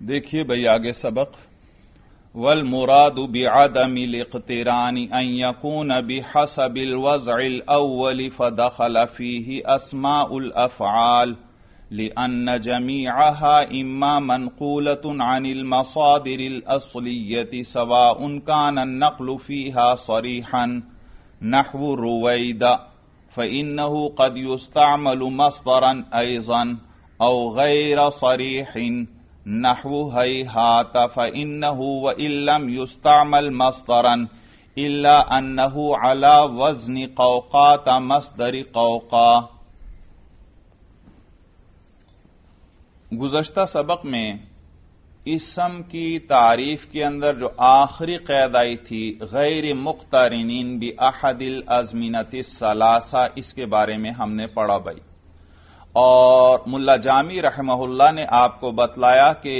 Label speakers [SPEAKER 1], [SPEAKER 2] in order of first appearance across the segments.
[SPEAKER 1] देखिए भाई आगे सबक वल मुरादु बिअदमि लिक़्तिरानि अन यकून बिहसबिल वज़इल अव्वल फदखल फीहि अस्माउल अफ़आल लिअन्न जमीअहा इम्मा मनक़ूलतुन अनिल मसादिरिल अस्लिय्यति सवाउन कान नक़्लु फीहा सरीहन नहवु रुवैदा फ़इन्नहु क़द युस्तअमलु मस्दरन अयज़न औ गैर सरीहिन नहवु हैहात फ़इन्नहु व इल्लम युस्तअमल मस्दरन इल्ला अन्नहु अला वज़्नि क़ौक़ात मस्दर क़ौक़ा। गुज़श्ता सबक में इसम की तारीफ के अंदर जो आखिरी क़ैद आई थी गैर मुक़्तरिनीन बि अहदिल अज़मिनतिस सलासा, इसके बारे में हमने पढ़ा भाई। और मुल्ला जामी रहमहुल्लाह ने आपको बतलाया कि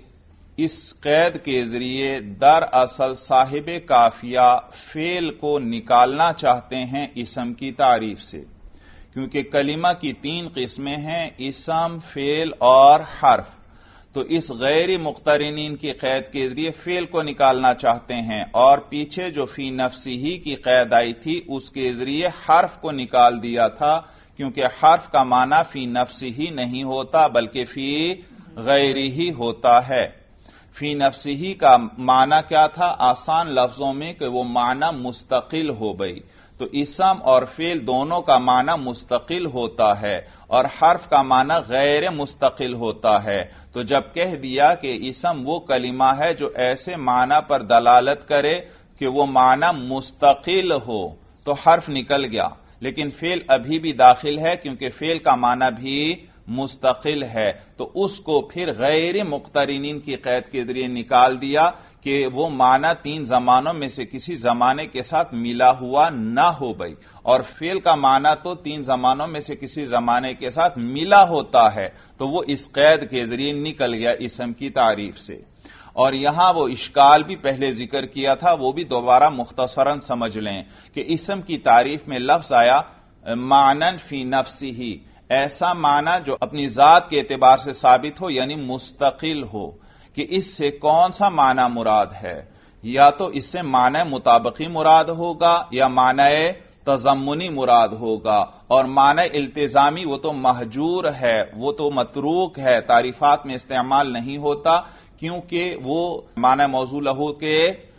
[SPEAKER 1] इस कैद के जरिए दरअसल साहिब काफिया फेल को निकालना चाहते हैं इसम की तारीफ से, क्योंकि कलिमा की तीन किस्में हैं, इसम, फेल और हर्फ। तो इस गैर मुक़्तरिनीन की कैद के जरिए फेल को निकालना चाहते हैं, और पीछे जो फी नफ्सिही की कैद आई थी उसके जरिए हर्फ को निकाल दिया था, क्योंकि हर्फ का माना फी नफ्सिही नहीं होता बल्कि फी गैरिही होता है। फी नफ्सिही का माना क्या था? आसान लफ्जों में कि वो माना मुस्तकिल हो गई। तो इसम और फेल दोनों का माना मुस्तकिल होता है और हर्फ का माना गैर मुस्तकिल होता है। तो जब कह दिया कि इसम वो कलिमा है जो ऐसे माना पर दलालत करे कि वो माना मुस्तकिल हो, तो हर्फ निकल गया, लेकिन फेल अभी भी दाखिल है क्योंकि फेल का माना भी मुस्तकिल है। तो उसको फिर गैर मुक़्तरिनीन की कैद के जरिए निकाल दिया कि वो माना तीन जमानों में से किसी जमाने के साथ मिला हुआ ना हो भाई, और फेल का माना तो तीन जमानों में से किसी जमाने के साथ मिला होता है। तो वो इस कैद के जरिए निकल गया इसम की तारीफ से। और यहां वो इश्काल भी पहले जिक्र किया था, वो भी दोबारा मुख्तसरन समझ लें कि इसम की तारीफ में लफ्ज आया मानन फी नफ्सिही, ऐसा माना जो अपनी जात के एतबार से साबित हो, यानी मुस्तकिल हो। कि इससे कौन सा माना मुराद है? या तो इससे माना मुताबिकी मुराद होगा या माना तजम्मुनी मुराद होगा। और माना इल्तिजामी वो तो महजूर है, वो तो मतरूक है, तारीफात में इस्तेमाल नहीं होता, क्योंकि वो माना मौजू लहू के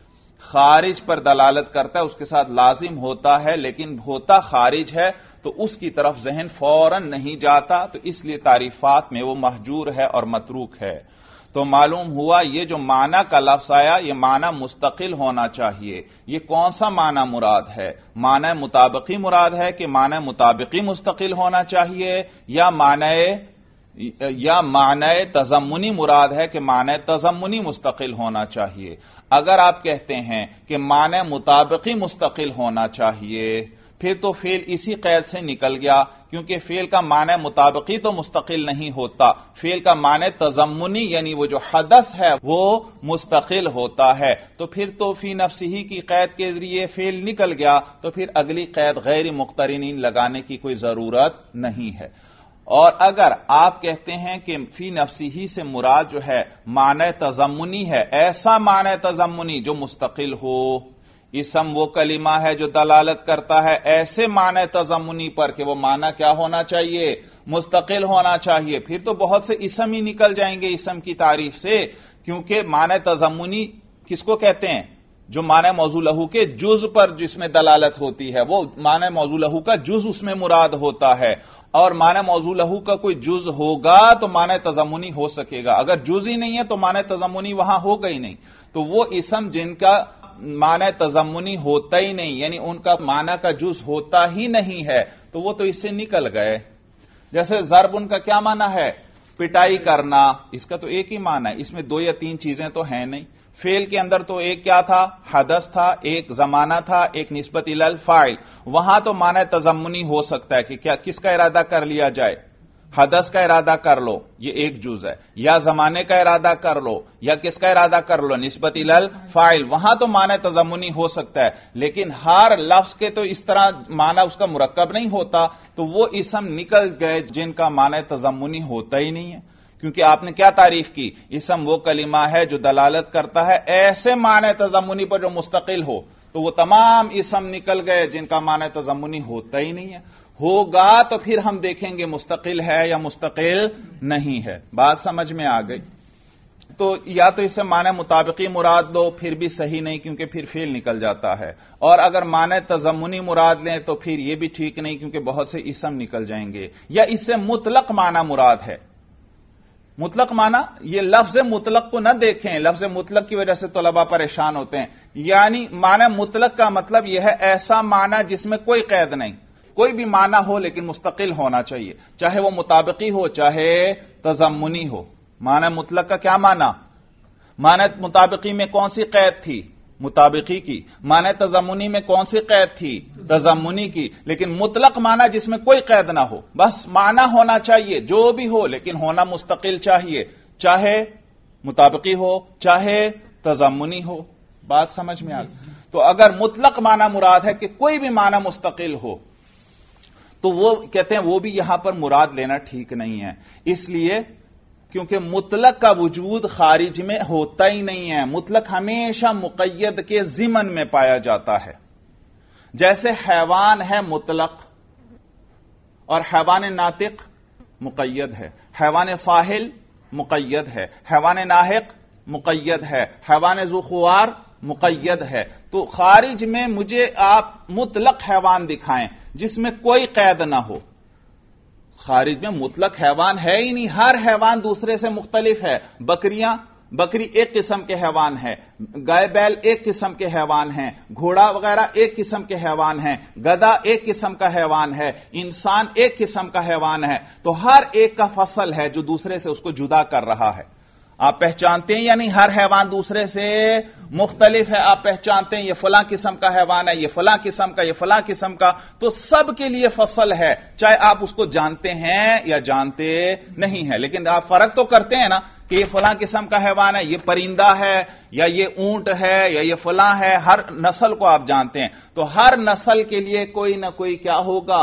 [SPEAKER 1] खारिज पर दलालत करता है, उसके साथ लाजिम होता है, लेकिन होता खारिज है तो उसकी तरफ जहन फौरन नहीं जाता, तो इसलिए तारीफात में वो महजूर है और मतरूक है। तो मालूम हुआ ये जो माना का लफ्ज आया ये माना मुस्तकिल होना चाहिए। ये कौन सा माना मुराद है? माना मुताबिकी मुराद है कि माना मुताबिकी मुस्तकिल होना चाहिए, या माना तजम्मुनी मुराद है कि माना तजम्मुनी मुस्तकिल होना चाहिए। अगर आप कहते हैं कि माना मुताबिकी मुस्तकिल होना चाहिए, फिर तो फेल इसी कैद से निकल गया, क्योंकि फेल का माना मुताबिकी तो मुस्तकिल नहीं होता, फेल का माना तजम्मुनी यानी वो जो हदस है वो मुस्तकिल होता है। तो फिर तो फी नफ्सिही की कैद के जरिए फेल निकल गया, तो फिर अगली कैद गैर मुक़्तरिनीन लगाने की कोई जरूरत नहीं है। और अगर आप कहते हैं कि फी नफ्सिही से मुराद जो है माना तजम्मुनी है, ऐसा माना तजम्मुनी जो मुस्तकिल हो, इसम वो कलिमा है जो दलालत करता है ऐसे माना तजम्मुनी पर कि वो माना क्या होना चाहिए? मुस्तकिल होना चाहिए। फिर तो बहुत से इसम ही निकल जाएंगे इसम की तारीफ से, क्योंकि माना तजम्मुनी किसको कहते हैं? जो माना मौजू लहू के जुज पर जिसमें दलालत होती है, वो माना मौजू लहू का जुज उसमें मुराद होता है। और माना मौजू लहू का कोई जुज होगा तो माना तजम्मुनी हो सकेगा, अगर जुज ही नहीं है तो माना तजम्मुनी वहां होगा ही नहीं। तो वो इसम जिनका माना तजम्मुनी होता ही नहीं, यानी उनका माना का जुज होता ही नहीं है, तो वो तो इससे निकल गए। जैसे ज़र्ब, उनका क्या माना है? पिटाई करना, इसका तो एक ही माना है, इसमें दो या तीन चीजें तो हैं नहीं। फेल के अंदर तो एक क्या था? हदस था, एक जमाना था, एक निस्बत इलल फाइल। वहां तो माना तजम्मुनी हो सकता है कि क्या किसका इरादा कर लिया जाए? हदस का इरादा कर लो, ये एक जुज है, या जमाने का इरादा कर लो, या किसका इरादा कर लो? निस्बत इलल फाइल। वहां तो माना तजम्मुनी हो सकता है, लेकिन हर लफ्ज के तो इस तरह माना उसका मुरक्कब नहीं होता। तो वो इसम निकल गए जिनका माना तजम्मुनी होता ही नहीं है, کیونکہ آپ نے کیا تعریف کی؟ اسم وہ کلمہ ہے جو دلالت کرتا ہے ایسے معنی تضمنی پر جو مستقل ہو، تو وہ تمام اسم نکل گئے جن کا معنی تضمنی ہوتا ہی نہیں ہے. ہوگا تو پھر ہم دیکھیں گے مستقل ہے یا مستقل نہیں ہے. بات سمجھ میں آ گئی؟ تو یا تو اسے معنی مطابقی مراد دو، پھر بھی صحیح نہیں کیونکہ پھر فعل نکل جاتا ہے، اور اگر معنی تضمنی مراد لیں تو پھر یہ بھی ٹھیک نہیں کیونکہ بہت سے اسم نکل جائیں گے. یا اس سے مطلق معنی مراد ہے. مطلق معنی، یہ لفظ مطلق کو نہ دیکھیں، لفظ مطلق کی وجہ سے طلباء پریشان ہوتے ہیں. یعنی معنی مطلق کا مطلب یہ ہے ایسا معنی جس میں کوئی قید نہیں، کوئی بھی معنی ہو لیکن مستقل ہونا چاہیے، چاہے وہ مطابقی ہو چاہے تضمنی ہو. معنی مطلق کا کیا معنی؟ معنی مطابقی میں کون سی قید تھی؟ مطابقی کی. معنی تضمنی میں کون سی قید تھی؟ تضمنی کی. لیکن مطلق معنی جس میں کوئی قید نہ ہو، بس معنی ہونا چاہیے جو بھی ہو لیکن ہونا مستقل چاہیے، چاہے مطابقی ہو چاہے تضمنی ہو. بات سمجھ میں آ گئی؟ تو اگر مطلق معنی مراد ہے کہ کوئی بھی معنی مستقل ہو تو وہ کہتے ہیں وہ بھی یہاں پر مراد لینا ٹھیک نہیں ہے، اس لیے کیونکہ مطلق کا وجود خارج میں ہوتا ہی نہیں ہے. مطلق ہمیشہ مقید کے ضمن میں پایا جاتا ہے. جیسے حیوان ہے مطلق اور حیوان ناطق مقید ہے، حیوان ساحل مقید ہے، حیوان ناحق مقید ہے، حیوان ذو خوار مقید ہے. تو خارج میں مجھے آپ مطلق حیوان دکھائیں جس میں کوئی قید نہ ہو. خارج میں مطلق حیوان ہے ہی نہیں، ہر حیوان دوسرے سے مختلف ہے. بکری ایک قسم کے حیوان ہے، گائے بیل ایک قسم کے حیوان ہیں، گھوڑا وغیرہ ایک قسم کے حیوان ہیں، گدھا ایک قسم کا حیوان ہے، انسان ایک قسم کا حیوان ہے. تو ہر ایک کا فصل ہے جو دوسرے سے اس کو جدا کر رہا ہے. آپ پہچانتے ہیں یا نہیں؟ ہر حیوان دوسرے سے مختلف ہے. آپ پہچانتے ہیں یہ فلاں قسم کا حیوان ہے، یہ فلاں قسم کا، یہ فلاں قسم کا. تو سب کے لیے فصل ہے، چاہے آپ اس کو جانتے ہیں یا جانتے نہیں ہیں. لیکن آپ فرق تو کرتے ہیں نا کہ یہ فلاں قسم کا حیوان ہے، یہ پرندہ ہے یا یہ اونٹ ہے یا یہ فلاں ہے. ہر نسل کو آپ جانتے ہیں. تو ہر نسل کے لیے کوئی نہ کوئی کیا ہوگا؟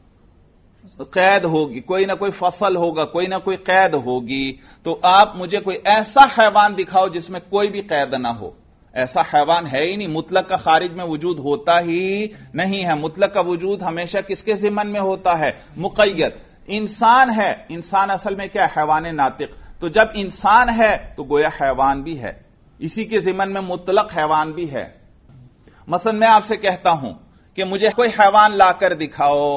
[SPEAKER 1] قید ہوگی، کوئی نہ کوئی فصل ہوگا، کوئی نہ کوئی قید ہوگی. تو آپ مجھے کوئی ایسا حیوان دکھاؤ جس میں کوئی بھی قید نہ ہو. ایسا حیوان ہے ہی نہیں. مطلق کا خارج میں وجود ہوتا ہی نہیں ہے. مطلق کا وجود ہمیشہ کس کے ضمن میں ہوتا ہے؟ مقید. انسان ہے، انسان اصل میں کیا ہے؟ حیوان ناطق. تو جب انسان ہے تو گویا حیوان بھی ہے، اسی کے ضمن میں مطلق حیوان بھی ہے. مثلا میں آپ سے کہتا ہوں کہ مجھے کوئی حیوان لا کر دکھاؤ،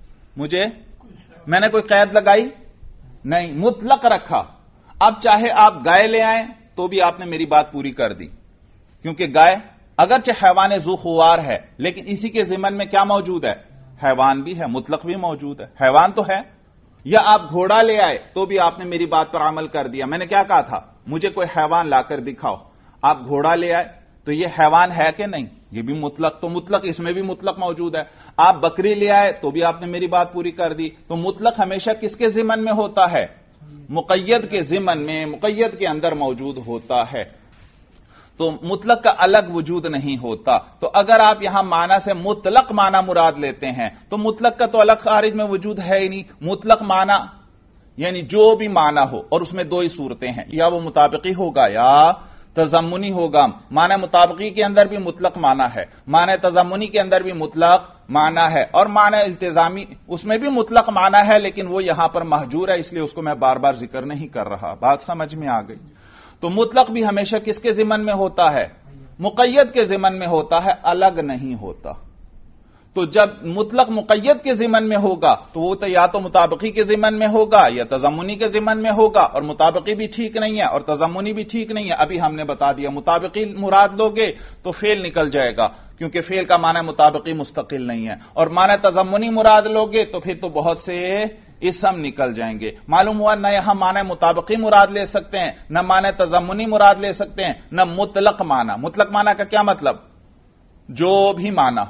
[SPEAKER 1] میں نے کوئی قید لگائی نہیں، مطلق رکھا. اب چاہے آپ گائے لے آئیں تو بھی آپ نے میری بات پوری کر دی، کیونکہ گائے اگرچہ حیوان ذو خوار ہے لیکن اسی کے ضمن میں کیا موجود ہے؟ حیوان بھی ہے، مطلق بھی موجود ہے، حیوان تو ہے. یا آپ گھوڑا لے آئے تو بھی آپ نے میری بات پر عمل کر دیا. میں نے کیا کہا تھا؟ مجھے کوئی حیوان لا کر دکھاؤ. آپ گھوڑا لے آئے تو یہ حیوان ہے کہ نہیں؟ یہ بھی مطلق. تو مطلق اس میں بھی مطلق موجود ہے. آپ بکری لے آئے تو بھی آپ نے میری بات پوری کر دی. تو مطلق ہمیشہ کس کے ضمن میں ہوتا ہے؟ مقید کے ضمن میں، مقید کے اندر موجود ہوتا ہے. تو مطلق کا الگ وجود نہیں ہوتا. تو اگر آپ یہاں معنی سے مطلق معنی مراد لیتے ہیں تو مطلق کا تو الگ خارج میں وجود ہے ہی نہیں. مطلق معنی یعنی جو بھی معنی ہو، اور اس میں دو ہی صورتیں ہیں، یا وہ مطابقی ہوگا یا تضمنی ہوگا. معنی مطابقی کے اندر بھی مطلق معنی ہے، معنی تضمنی کے اندر بھی مطلق معنی ہے، اور معنی التزامی اس میں بھی مطلق معنی ہے لیکن وہ یہاں پر محجور ہے، اس لیے اس کو میں بار بار ذکر نہیں کر رہا. بات سمجھ میں آ گئی؟ تو مطلق بھی ہمیشہ کس کے ضمن میں ہوتا ہے؟ مقید کے ضمن میں ہوتا ہے، الگ نہیں ہوتا. تو جب مطلق مقید کے ضمن میں ہوگا تو وہ تو یا تو مطابقی کے ضمن میں ہوگا یا تضمنی کے ضمن میں ہوگا، اور مطابقی بھی ٹھیک نہیں ہے اور تضمنی بھی ٹھیک نہیں ہے. ابھی ہم نے بتا دیا مطابقی مراد لوگے تو فعل نکل جائے گا، کیونکہ فعل کا معنی مطابقی مستقل نہیں ہے. اور معنی تضمنی مراد لوگے تو پھر تو بہت سے اسم نکل جائیں گے. معلوم ہوا نہ یہاں معنی مطابقی مراد لے سکتے ہیں، نہ معنی تضمنی مراد لے سکتے ہیں، نہ مطلق معنی. مطلق معنی کا کیا مطلب؟ جو بھی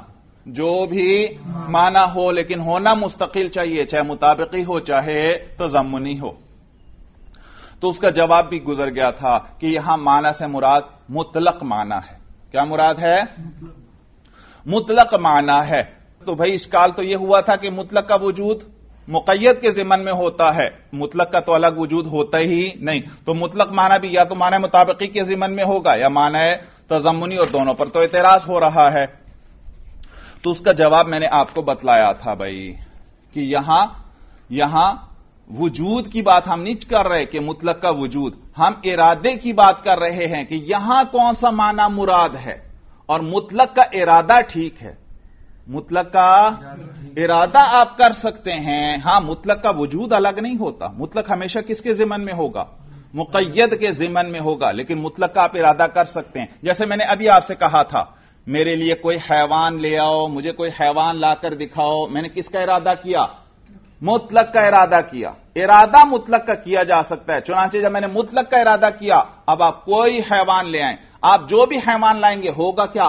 [SPEAKER 1] معنی ہو لیکن ہونا مستقل چاہیے، چاہے مطابقی ہو چاہے تضمنی ہو. تو اس کا جواب بھی گزر گیا تھا کہ یہاں معنی سے مراد مطلق معنی ہے. کیا مراد ہے؟ مطلق معنی ہے. تو بھائی اشکال تو یہ ہوا تھا کہ مطلق کا وجود مقید کے ضمن میں ہوتا ہے، مطلق کا تو الگ وجود ہوتا ہی نہیں، تو مطلق معنی بھی یا تو معنی مطابقی کے ضمن میں ہوگا یا معنی تضمنی، اور دونوں پر تو اعتراض ہو رہا ہے۔ تو اس کا جواب میں نے آپ کو بتلایا تھا بھائی کہ یہاں وجود کی بات ہم نہیں کر رہے کہ مطلق کا وجود، ہم ارادے کی بات کر رہے ہیں کہ یہاں کون سا معنی مراد ہے، اور مطلق کا ارادہ ٹھیک ہے، مطلق کا ارادہ آپ کر سکتے ہیں، ہاں مطلق کا وجود الگ نہیں ہوتا، مطلق ہمیشہ کس کے ضمن میں ہوگا؟ مقید کے ضمن میں ہوگا، لیکن مطلق کا آپ ارادہ کر سکتے ہیں۔ جیسے میں نے ابھی آپ سے کہا تھا میرے لیے کوئی حیوان لے آؤ، مجھے کوئی حیوان لا کر دکھاؤ، میں نے کس کا ارادہ کیا؟ مطلق کا ارادہ کیا۔ ارادہ مطلق کا کیا جا سکتا ہے، چنانچہ جب میں نے مطلق کا ارادہ کیا، اب آپ کوئی حیوان لے آئیں، آپ جو بھی حیوان لائیں گے ہوگا کیا؟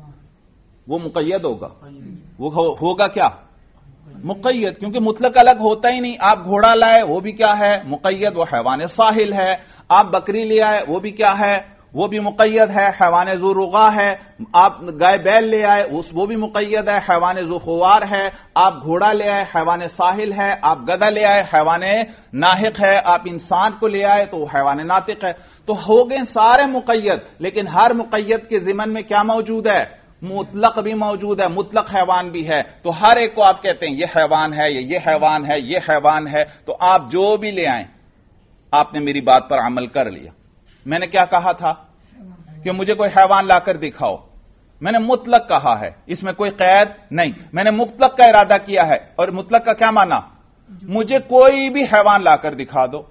[SPEAKER 1] وہ مقید ہوگا، وہ ہوگا کیا؟ مقید، کیونکہ مطلق الگ ہوتا ہی نہیں۔ آپ گھوڑا لائے وہ بھی کیا ہے؟ مقید، وہ حیوان ساحل ہے۔ آپ بکری لے آئے وہ بھی کیا ہے؟ وہ بھی مقید ہے، حیوان ذو رغا ہے۔ آپ گائے بیل لے آئے وہ بھی مقید ہے، حیوان ذو خوار ہے۔ آپ گھوڑا لے آئے حیوان ساحل ہے، آپ گدھا لے آئے حیوان ناحق ہے، آپ انسان کو لے آئے تو حیوان ناطق ہے۔ تو ہو گئے سارے مقید، لیکن ہر مقید کے ضمن میں کیا موجود ہے؟ مطلق بھی موجود ہے، مطلق حیوان بھی ہے۔ تو ہر ایک کو آپ کہتے ہیں یہ حیوان ہے، یہ حیوان ہے، یہ حیوان ہے، تو آپ جو بھی لے آئیں، آپ نے میری بات پر عمل کر لیا۔ میں نے کیا کہا تھا کہ مجھے کوئی حیوان لا کر دکھاؤ، میں نے مطلق کہا ہے، اس میں کوئی قید نہیں، میں نے مطلق کا ارادہ کیا ہے، اور مطلق کا کیا معنی؟ مجھے کوئی بھی حیوان لا کر دکھا دو۔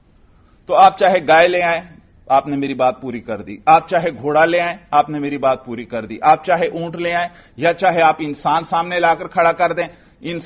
[SPEAKER 1] تو آپ چاہے گائے لے آئیں، آپ نے میری بات پوری کر دی، آپ چاہے گھوڑا لے آئیں، آپ نے میری بات پوری کر دی، آپ چاہے اونٹ لے آئیں یا چاہے آپ انسان سامنے لا کر کھڑا کر دیں، ان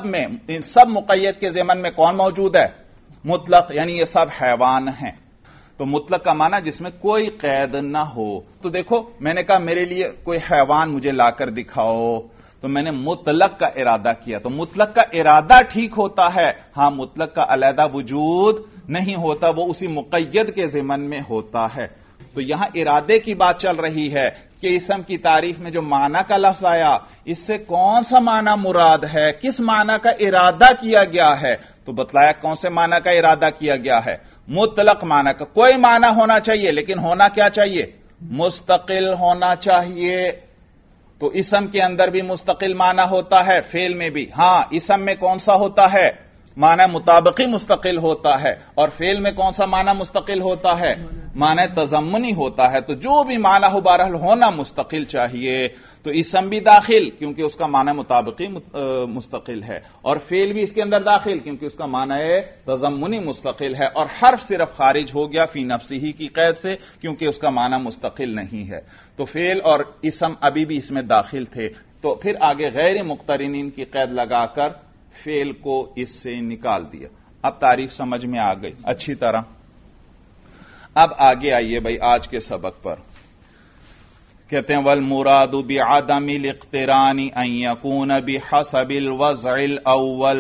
[SPEAKER 1] سب مقید کے ضمن میں کون موجود ہے؟ مطلق، یعنی یہ سب حیوان ہیں۔ تو مطلق کا معنی جس میں کوئی قید نہ ہو۔ تو دیکھو میں نے کہا میرے لیے کوئی حیوان مجھے لا کر دکھاؤ، تو میں نے مطلق کا ارادہ کیا، تو مطلق کا ارادہ ٹھیک ہوتا ہے، ہاں مطلق کا علیحدہ وجود نہیں ہوتا، وہ اسی مقید کے ضمن میں ہوتا ہے۔ تو یہاں ارادے کی بات چل رہی ہے کہ اسم کی تعریف میں جو معنی کا لفظ آیا، اس سے کون سا معنی مراد ہے، کس معنی کا ارادہ کیا گیا ہے؟ تو بتلایا کون سے معنی کا ارادہ کیا گیا ہے؟ مطلق معنی کا۔ کوئی معنی ہونا چاہیے، لیکن ہونا کیا چاہیے؟ مستقل ہونا چاہیے۔ تو اسم کے اندر بھی مستقل معنی ہوتا ہے، فعل میں بھی۔ ہاں اسم میں کون سا ہوتا ہے؟ معنی مطابقی مستقل ہوتا ہے، اور فعل میں کون سا معنی مستقل ہوتا ہے؟ معنی تضمنی ہوتا ہے۔ تو جو بھی معنی ہو بہرحال ہونا مستقل چاہیے۔ تو اسم بھی داخل کیونکہ اس کا معنی مطابقی مستقل ہے، اور فعل بھی اس کے اندر داخل کیونکہ اس کا معنی تضمنی مستقل ہے، اور حرف صرف خارج ہو گیا فی نفسی ہی کی قید سے کیونکہ اس کا معنی مستقل نہیں ہے۔ تو فعل اور اسم ابھی بھی اس میں داخل تھے، تو پھر آگے غیر مقترنین کی قید لگا کر فعل کو اس سے نکال دیا۔ اب تعریف سمجھ میں آ گئی اچھی طرح۔ اب آگے آئیے بھائی آج کے سبق پر، کہتے ہیں والمراد بعدم الاقتران ان يكون بحسب الوضع الاول۔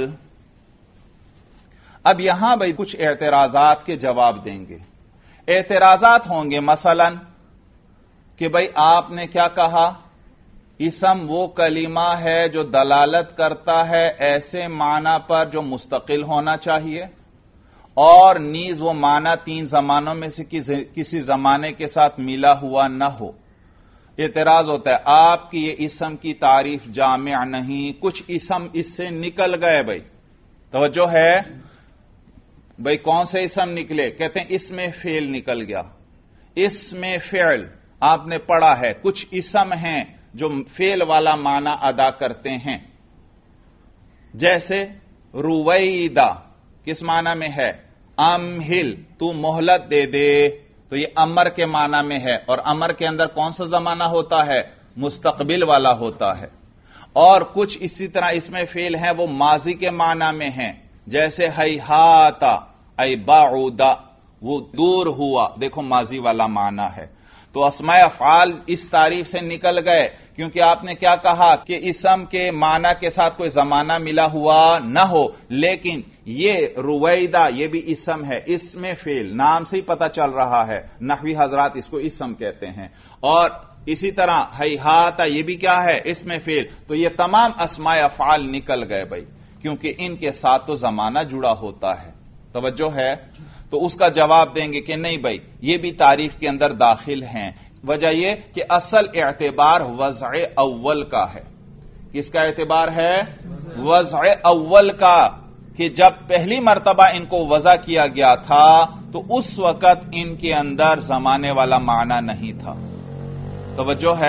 [SPEAKER 1] اب یہاں بھائی کچھ اعتراضات کے جواب دیں گے۔ اعتراضات ہوں گے مثلا کہ بھائی آپ نے کیا کہا، اسم وہ کلمہ ہے جو دلالت کرتا ہے ایسے معنی پر جو مستقل ہونا چاہیے، اور نیز وہ معنی تین زمانوں میں سے کسی زمانے کے ساتھ ملا ہوا نہ ہو۔ اعتراض ہوتا ہے آپ کی یہ اسم کی تعریف جامع نہیں، کچھ اسم اس سے نکل گئے۔ بھائی توجہ ہے، بھائی کون سے اسم نکلے؟ کہتے ہیں اس میں فعل نکل گیا، اس میں فعل آپ نے پڑھا ہے، کچھ اسم ہیں جو فعل والا معنی ادا کرتے ہیں، جیسے رویدہ کس معنی میں ہے؟ امہل، تو مہلت دے دے، تو یہ امر کے معنی میں ہے، اور امر کے اندر کون سا زمانہ ہوتا ہے؟ مستقبل والا ہوتا ہے۔ اور کچھ اسی طرح اس میں فعل ہیں وہ ماضی کے معنی میں ہیں، جیسے ہیہاتا ای بعودا، وہ دور ہوا، دیکھو ماضی والا معنی ہے۔ تو اسماء افعال اس تعریف سے نکل گئے کیونکہ آپ نے کیا کہا کہ اسم کے معنی کے ساتھ کوئی زمانہ ملا ہوا نہ ہو، لیکن یہ رویدہ یہ بھی اسم ہے، اس میں فعل نام سے ہی پتہ چل رہا ہے، نحوی حضرات اس کو اسم کہتے ہیں۔ اور اسی طرح ہیہاتا یہ بھی کیا ہے؟ اس میں فعل۔ تو یہ تمام اسماء افعال نکل گئے بھائی، کیونکہ ان کے ساتھ تو زمانہ جڑا ہوتا ہے. توجہ ہے؟ تو اس کا جواب دیں گے کہ نہیں بھائی یہ بھی تعریف کے اندر داخل ہیں. وجہ یہ کہ اصل اعتبار وضع اول کا ہے. کس کا اعتبار ہے؟ وضع اول کا، کہ جب پہلی مرتبہ ان کو وضع کیا گیا تھا تو اس وقت ان کے اندر زمانے والا معنی نہیں تھا. توجہ ہے؟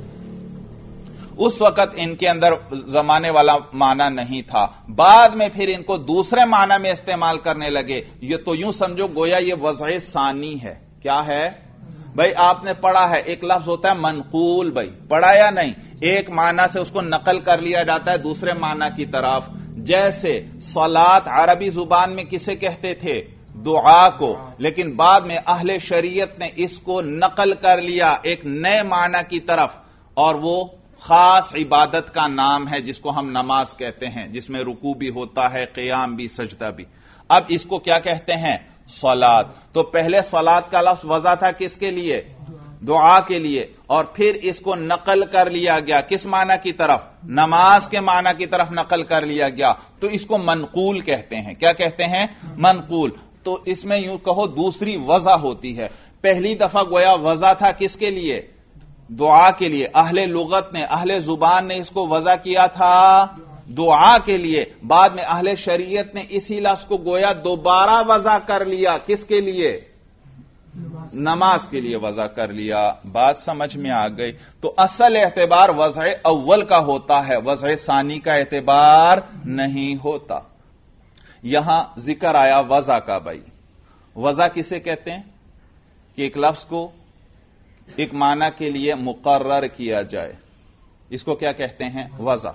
[SPEAKER 1] اس وقت ان کے اندر زمانے والا معنی نہیں تھا. بعد میں پھر ان کو دوسرے معنی میں استعمال کرنے لگے. یہ تو یوں سمجھو گویا یہ وضع ثانی ہے. کیا ہے بھائی؟ آپ نے پڑھا ہے ایک لفظ ہوتا ہے منقول. بھائی پڑھا یا نہیں؟ ایک معنی سے اس کو نقل کر لیا جاتا ہے دوسرے معنی کی طرف. جیسے صلاۃ عربی زبان میں کسے کہتے تھے؟ دعا کو. لیکن بعد میں اہل شریعت نے اس کو نقل کر لیا ایک نئے معنی کی طرف، اور وہ خاص عبادت کا نام ہے جس کو ہم نماز کہتے ہیں، جس میں رکوع بھی ہوتا ہے، قیام بھی، سجدہ بھی. اب اس کو کیا کہتے ہیں؟ صلاۃ. تو پہلے صلاۃ کا لفظ وضع تھا کس کے لیے؟ دعا کے لیے. اور پھر اس کو نقل کر لیا گیا کس معنی کی طرف؟ نماز کے معنی کی طرف نقل کر لیا گیا. تو اس کو منقول کہتے ہیں. کیا کہتے ہیں؟ منقول. تو اس میں یوں کہو دوسری وضع ہوتی ہے. پہلی دفعہ گویا وضع تھا کس کے لیے؟ دعا کے لیے. اہل لغت نے، اہل زبان نے اس کو وضع کیا تھا دعا کے لیے. بعد میں اہل شریعت نے اسی لفظ کو گویا دوبارہ وضع کر لیا کس کے لیے؟ نماز کے لیے وضع کر لیا. بات سمجھ میں آ گئی؟ تو اصل اعتبار وضع اول کا ہوتا ہے، وضع ثانی کا اعتبار نہیں ہوتا. یہاں ذکر آیا وضع کا. بھائی وضع کسے کہتے ہیں؟ کہ ایک لفظ کو ایک معنی کے لیے مقرر کیا جائے، اس کو کیا کہتے ہیں؟ وضع.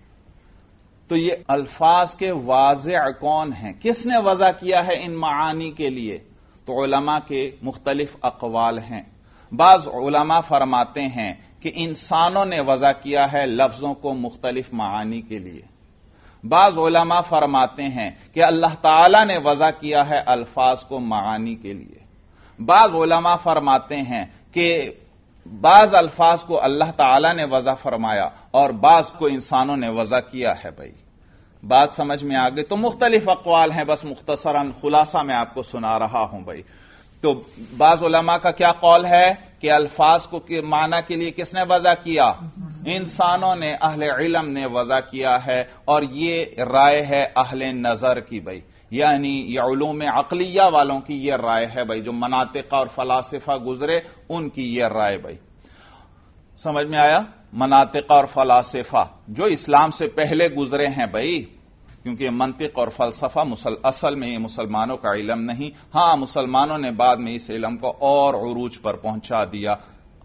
[SPEAKER 1] تو یہ الفاظ کے واضع کون ہیں؟ کس نے وضع کیا ہے ان معانی کے لیے؟ تو علماء کے مختلف اقوال ہیں. بعض علماء فرماتے ہیں کہ انسانوں نے وضع کیا ہے لفظوں کو مختلف معانی کے لیے. بعض علماء فرماتے ہیں کہ اللہ تعالی نے وضع کیا ہے الفاظ کو معانی کے لیے. بعض علماء فرماتے ہیں کہ بعض الفاظ کو اللہ تعالی نے وضع فرمایا اور بعض کو انسانوں نے وضع کیا ہے. بھائی بات سمجھ میں آ گئی؟ تو مختلف اقوال ہیں، بس مختصراً خلاصہ میں آپ کو سنا رہا ہوں. بھائی تو بعض علماء کا کیا قول ہے کہ الفاظ کو معنی کے لیے کس نے وضع کیا؟ انسانوں نے، اہل علم نے وضع کیا ہے. اور یہ رائے ہے اہل نظر کی. بھائی یعنی یہ علوم عقلیہ والوں کی یہ رائے ہے. بھائی جو مناطق اور فلاسفہ گزرے ان کی یہ رائے. بھائی سمجھ میں آیا؟ مناطق اور فلاسفہ جو اسلام سے پہلے گزرے ہیں. بھائی کیونکہ منطق اور فلسفہ اصل میں یہ مسلمانوں کا علم نہیں. ہاں مسلمانوں نے بعد میں اس علم کو اور عروج پر پہنچا دیا.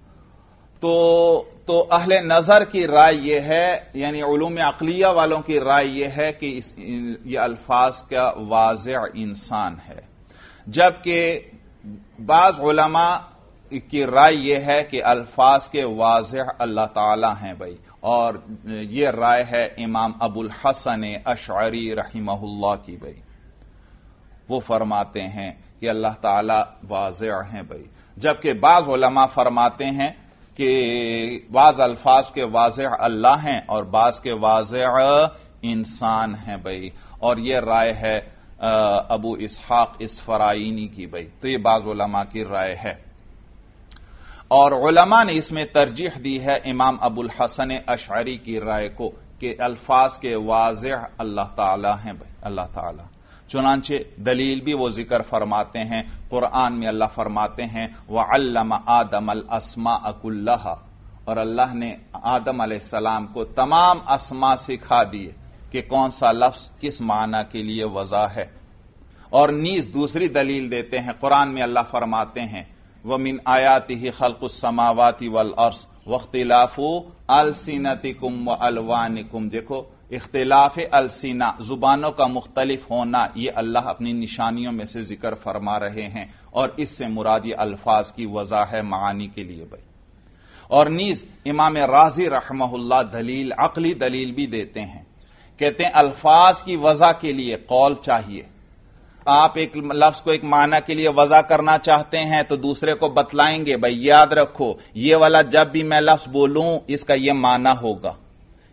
[SPEAKER 1] تو اہل نظر کی رائے یہ ہے، یعنی علوم عقلیہ والوں کی رائے یہ ہے کہ یہ الفاظ کا واضع انسان ہے. جبکہ بعض علماء کی رائے یہ ہے کہ الفاظ کے واضع اللہ تعالی ہیں. بھائی اور یہ رائے ہے امام ابو الحسن اشعری رحمہ اللہ کی. بھائی وہ فرماتے ہیں کہ اللہ تعالی واضع ہیں. بھائی جبکہ بعض علماء فرماتے ہیں کہ بعض الفاظ کے واضع اللہ ہیں اور بعض کے واضع انسان ہیں. بھائی اور یہ رائے ہے ابو اسحاق اسفرائینی کی. بھائی تو یہ بعض علماء کی رائے ہے. اور علماء نے اس میں ترجیح دی ہے امام ابو الحسن اشعری کی رائے کو کہ الفاظ کے واضع اللہ تعالی ہیں. بھائی اللہ تعالی چنانچہ دلیل بھی وہ ذکر فرماتے ہیں. قرآن میں اللہ فرماتے ہیں وَعَلَّمَ آدَمَ الْأَسْمَاءَ كُلَّهَا، اور اللہ نے آدم علیہ السلام کو تمام اسماء سکھا دیے کہ کون سا لفظ کس معنی کے لیے وضع ہے. اور نیز دوسری دلیل دیتے ہیں. قرآن میں اللہ فرماتے ہیں وَمِنْ آيَاتِهِ خَلْقُ السَّمَاوَاتِ وَالْأَرْضِ وَاخْتِلَافُ أَلْسِنَتِكُمْ وَأَلْوَانِكُمْ. دیکھو اختلاف السینہ، زبانوں کا مختلف ہونا، یہ اللہ اپنی نشانیوں میں سے ذکر فرما رہے ہیں. اور اس سے مراد یہ الفاظ کی وضع ہے معانی کے لیے. بھائی اور نیز امام رازی رحمہ اللہ دلیل، عقلی دلیل بھی دیتے ہیں. کہتے ہیں الفاظ کی وضع کے لیے قول چاہیے. آپ ایک لفظ کو ایک معنی کے لیے وضع کرنا چاہتے ہیں تو دوسرے کو بتلائیں گے بھائی یاد رکھو یہ والا جب بھی میں لفظ بولوں اس کا یہ معنی ہوگا.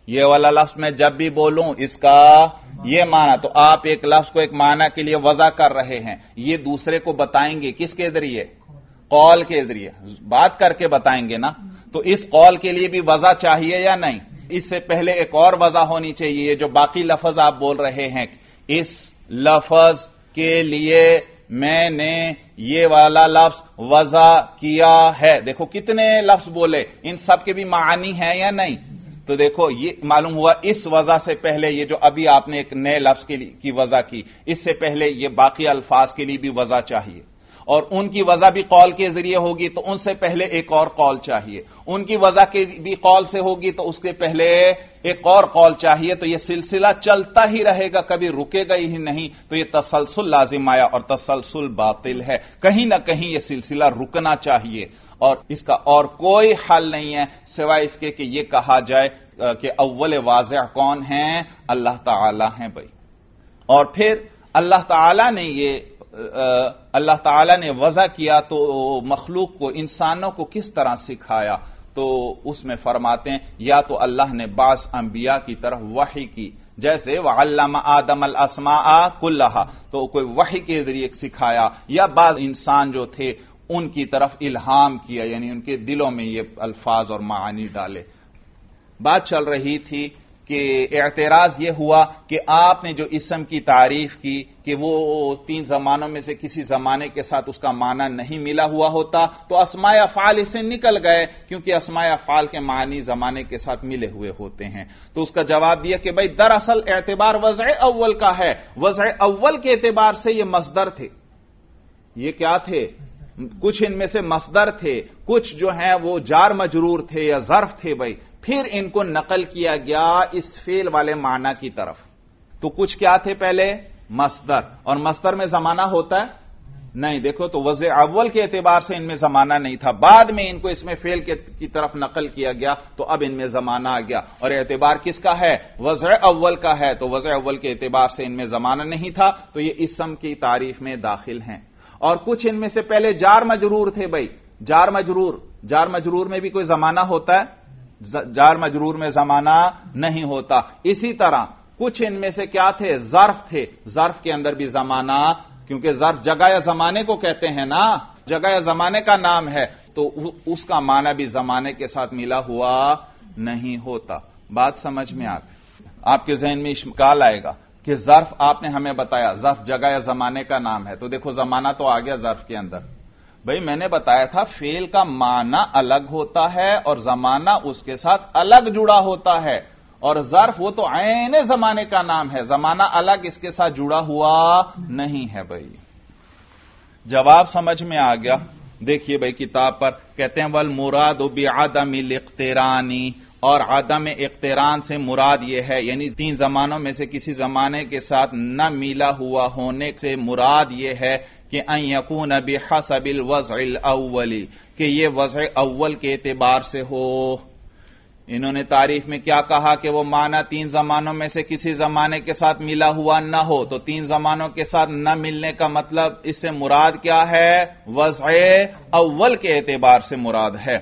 [SPEAKER 1] یہ والا لفظ میں جب بھی بولوں اس کا یہ معنی، تو آپ ایک لفظ کو ایک معنی کے لیے وضع کر رہے ہیں، یہ دوسرے کو بتائیں گے کس کے ذریعے؟ قول کے ذریعے، بات کر کے بتائیں گے نا، تو اس قول کے لیے بھی وضع چاہیے یا نہیں؟ اس سے پہلے ایک اور وضع ہونی چاہیے، جو باقی لفظ آپ بول رہے ہیں، اس لفظ کے لیے میں نے یہ والا لفظ وضع کیا ہے۔ دیکھو کتنے لفظ بولے، ان سب کے بھی معانی ہیں یا نہیں؟ تو دیکھو یہ معلوم ہوا اس وضع سے پہلے، یہ جو ابھی آپ نے ایک نئے لفظ کی وضع کی، اس سے پہلے یہ باقی الفاظ کے لیے بھی وضع چاہیے، اور ان کی وضع بھی قول کے ذریعے ہوگی تو ان سے پہلے ایک اور قول چاہیے، ان کی وضع کے بھی قول سے ہوگی تو اس کے پہلے ایک اور قول چاہیے، تو یہ سلسلہ چلتا ہی رہے گا، کبھی رکے گا ہی نہیں، تو یہ تسلسل لازم آیا، اور تسلسل باطل ہے، کہیں نہ کہیں یہ سلسلہ رکنا چاہیے، اور اس کا اور کوئی حل نہیں ہے سوائے اس کے کہ یہ کہا جائے کہ اول واضح کون ہیں؟ اللہ تعالی ہیں بھائی۔ اور پھر اللہ تعالی نے وضع کیا تو مخلوق کو، انسانوں کو کس طرح سکھایا؟ تو اس میں فرماتے ہیں یا تو اللہ نے بعض انبیاء کی طرف وحی کی، جیسے وعلم آدم الاسماء کلھا، تو کوئی وحی کے ذریعے سکھایا، یا بعض انسان جو تھے ان کی طرف الہام کیا، یعنی ان کے دلوں میں یہ الفاظ اور معانی ڈالے۔ بات چل رہی تھی کہ اعتراض یہ ہوا کہ آپ نے جو اسم کی تعریف کی کہ وہ 3 زمانوں میں سے کسی زمانے کے ساتھ اس کا معنی نہیں ملا ہوا ہوتا، تو اسماء افعال اس سے نکل گئے، کیونکہ اسماء افعال کے معنی زمانے کے ساتھ ملے ہوئے ہوتے ہیں۔ تو اس کا جواب دیا کہ بھئی دراصل اعتبار وضع اول کا ہے، وضع اول کے اعتبار سے یہ مصدر تھے، یہ کیا تھے؟ کچھ ان میں سے مصدر تھے، کچھ جو ہیں وہ جار مجرور تھے یا ظرف تھے بھائی، پھر ان کو نقل کیا گیا اس فعل والے معنی کی طرف۔ تو کچھ کیا تھے پہلے؟ مصدر، اور مصدر میں زمانہ ہوتا ہے نہیں، دیکھو تو وضع اول کے اعتبار سے ان میں زمانہ نہیں تھا، بعد میں ان کو اس میں فعل کی طرف نقل کیا گیا تو اب ان میں زمانہ آ گیا، اور اعتبار کس کا ہے؟ وضع اول کا ہے، تو وضع اول کے اعتبار سے ان میں زمانہ نہیں تھا، تو یہ اسم کی تعریف میں داخل ہیں۔ اور کچھ ان میں سے پہلے جار مجرور تھے بھائی، جار مجرور میں بھی کوئی زمانہ ہوتا ہے؟ جار مجرور میں زمانہ نہیں ہوتا۔ اسی طرح کچھ ان میں سے کیا تھے؟ ظرف تھے، ظرف کے اندر بھی زمانہ، کیونکہ ظرف جگہ یا زمانے کو کہتے ہیں نا، جگہ یا زمانے کا نام ہے، تو اس کا معنی بھی زمانے کے ساتھ ملا ہوا نہیں ہوتا۔ بات سمجھ میں آ گئی؟ آپ کے ذہن میں اشکال آئے گا کہ ظرف آپ نے ہمیں بتایا ظرف جگہ یا زمانے کا نام ہے، تو دیکھو زمانہ تو آ گیا ظرف کے اندر۔ بھئی میں نے بتایا تھا فعل کا معنی الگ ہوتا ہے اور زمانہ اس کے ساتھ الگ جڑا ہوتا ہے، اور ظرف وہ تو عین زمانے کا نام ہے، زمانہ الگ اس کے ساتھ جڑا ہوا نہیں ہے بھئی۔ جواب سمجھ میں آ گیا؟ دیکھیے بھئی کتاب پر کہتے ہیں والمراد بعدم الاقتران، اور عدم اقتران سے مراد یہ ہے، یعنی 3 زمانوں میں سے کسی زمانے کے ساتھ نہ ملا ہوا ہونے سے مراد یہ ہے کہ ان یکون بحسب الوضع الاول، کہ یہ وضع اول کے اعتبار سے ہو۔ انہوں نے تعریف میں کیا کہا کہ وہ معنی 3 زمانوں میں سے کسی زمانے کے ساتھ ملا ہوا نہ ہو، تو 3 زمانوں کے ساتھ نہ ملنے کا مطلب اس سے مراد کیا ہے؟ وضع اول کے اعتبار سے مراد ہے۔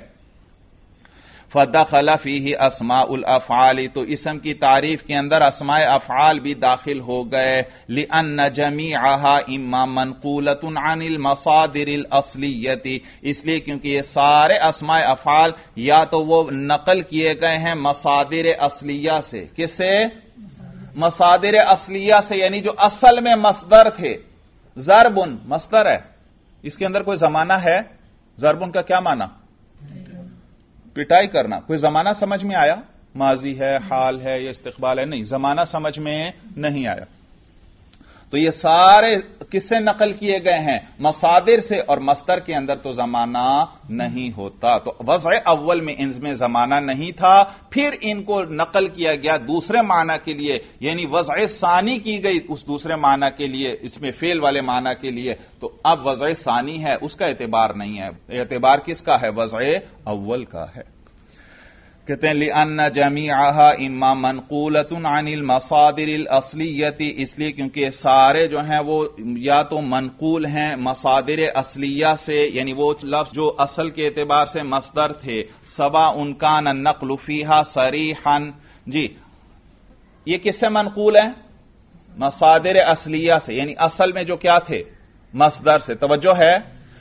[SPEAKER 1] فدخل فیہ اسماء الافعال، تو اسم کی تعریف کے اندر اسماء افعال بھی داخل ہو گئے، لأن جمیعها اما منقولۃ عن المصادر الاصلیۃ، اس لیے کیونکہ یہ سارے اسماء افعال یا تو وہ نقل کیے گئے ہیں مصادر اصلیہ سے، کس سے؟ مصادر اصلیہ سے، یعنی جو اصل میں مصدر تھے۔ ضربن مصدر ہے، اس کے اندر کوئی زمانہ ہے؟ ضربن کا کیا معنی؟ پٹائی کرنا۔ کوئی زمانہ سمجھ میں آیا؟ ماضی ہے، حال ہے یا استقبال ہے؟ نہیں، زمانہ سمجھ میں نہیں آیا۔ تو یہ سارے کس سے نقل کیے گئے ہیں؟ مصادر سے، اور مصدر کے اندر تو زمانہ نہیں ہوتا، تو وضع اول میں ان میں زمانہ نہیں تھا، پھر ان کو نقل کیا گیا دوسرے معنی کے لیے، یعنی وضع ثانی کی گئی اس دوسرے معنی کے لیے، اس میں فعل والے معنی کے لیے، تو اب وضع ثانی ہے، اس کا اعتبار نہیں ہے، اعتبار کس کا ہے؟ وضع اول کا ہے۔ کہتے ہیں لأن جمیعها اما منقولۃ عن المصادر الاصلیۃ، اس لیے کیونکہ سارے جو ہیں وہ یا تو منقول ہیں مصادر اصلیہ سے، یعنی وہ لفظ جو اصل کے اعتبار سے مصدر تھے، سواء کان النقل فیہا صریحا، جی یہ کس سے منقول ہے؟ مصادر اصلیہ سے، یعنی اصل میں جو کیا تھے؟ مصدر سے. توجہ ہے؟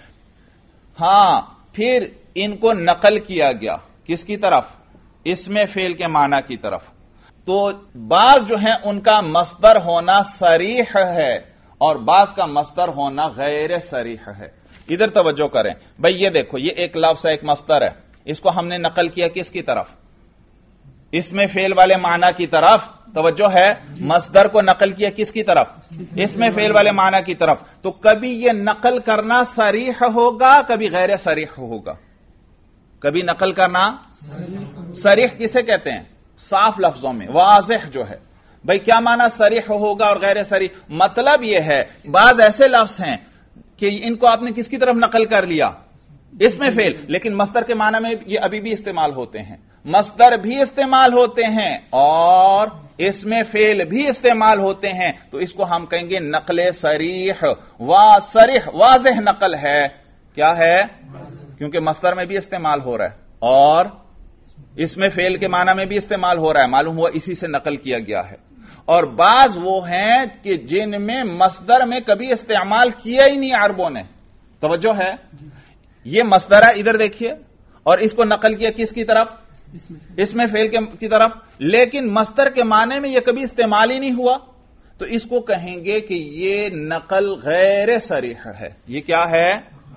[SPEAKER 1] ہاں پھر ان کو نقل کیا گیا کس کی طرف؟ اسم فعل کے معنی کی طرف. تو بعض جو ہیں ان کا مصدر ہونا صریح ہے اور بعض کا مصدر ہونا غیر صریح ہے. ادھر توجہ کریں بھئی، یہ دیکھو یہ ایک لفظ ہے، ایک مصدر ہے، اس کو ہم نے نقل کیا کس کی طرف؟ اسم فعل والے معنی کی طرف. توجہ ہے؟ مصدر کو نقل کیا کس کی طرف؟ اسم فعل والے معنی کی طرف. تو کبھی یہ نقل کرنا صریح ہوگا، کبھی غیر صریح ہوگا. کبھی نقل کرنا صریح کسے کہتے ہیں؟ صاف لفظوں میں، واضح جو ہے. بھئی کیا معنی صریح ہوگا اور غیر صریح؟ مطلب یہ ہے بعض ایسے لفظ ہیں کہ ان کو آپ نے کس کی طرف نقل کر لیا؟ اسم فعل، لیکن مصدر کے معنی میں یہ ابھی بھی استعمال ہوتے ہیں. مصدر بھی استعمال ہوتے ہیں اور اسم فعل بھی استعمال ہوتے ہیں. تو اس کو ہم کہیں گے نقل صریح. صریح واضح نقل ہے. کیا ہے؟ کیونکہ مصدر میں بھی استعمال ہو رہا ہے اور اسم فعل کے معنی میں بھی استعمال ہو رہا ہے، معلوم ہوا اسی سے نقل کیا گیا ہے. اور بعض وہ ہیں کہ جن میں مصدر میں کبھی استعمال کیا ہی نہیں عربوں نے. توجہ ہے؟ یہ مصدر ہے، ادھر دیکھیے، اور اس کو نقل کیا کس کی طرف؟ اسم فعل کی طرف، لیکن مصدر کے معنی میں یہ کبھی استعمال ہی نہیں ہوا. تو اس کو کہیں گے کہ یہ نقل غیر صریح ہے. یہ کیا ہے؟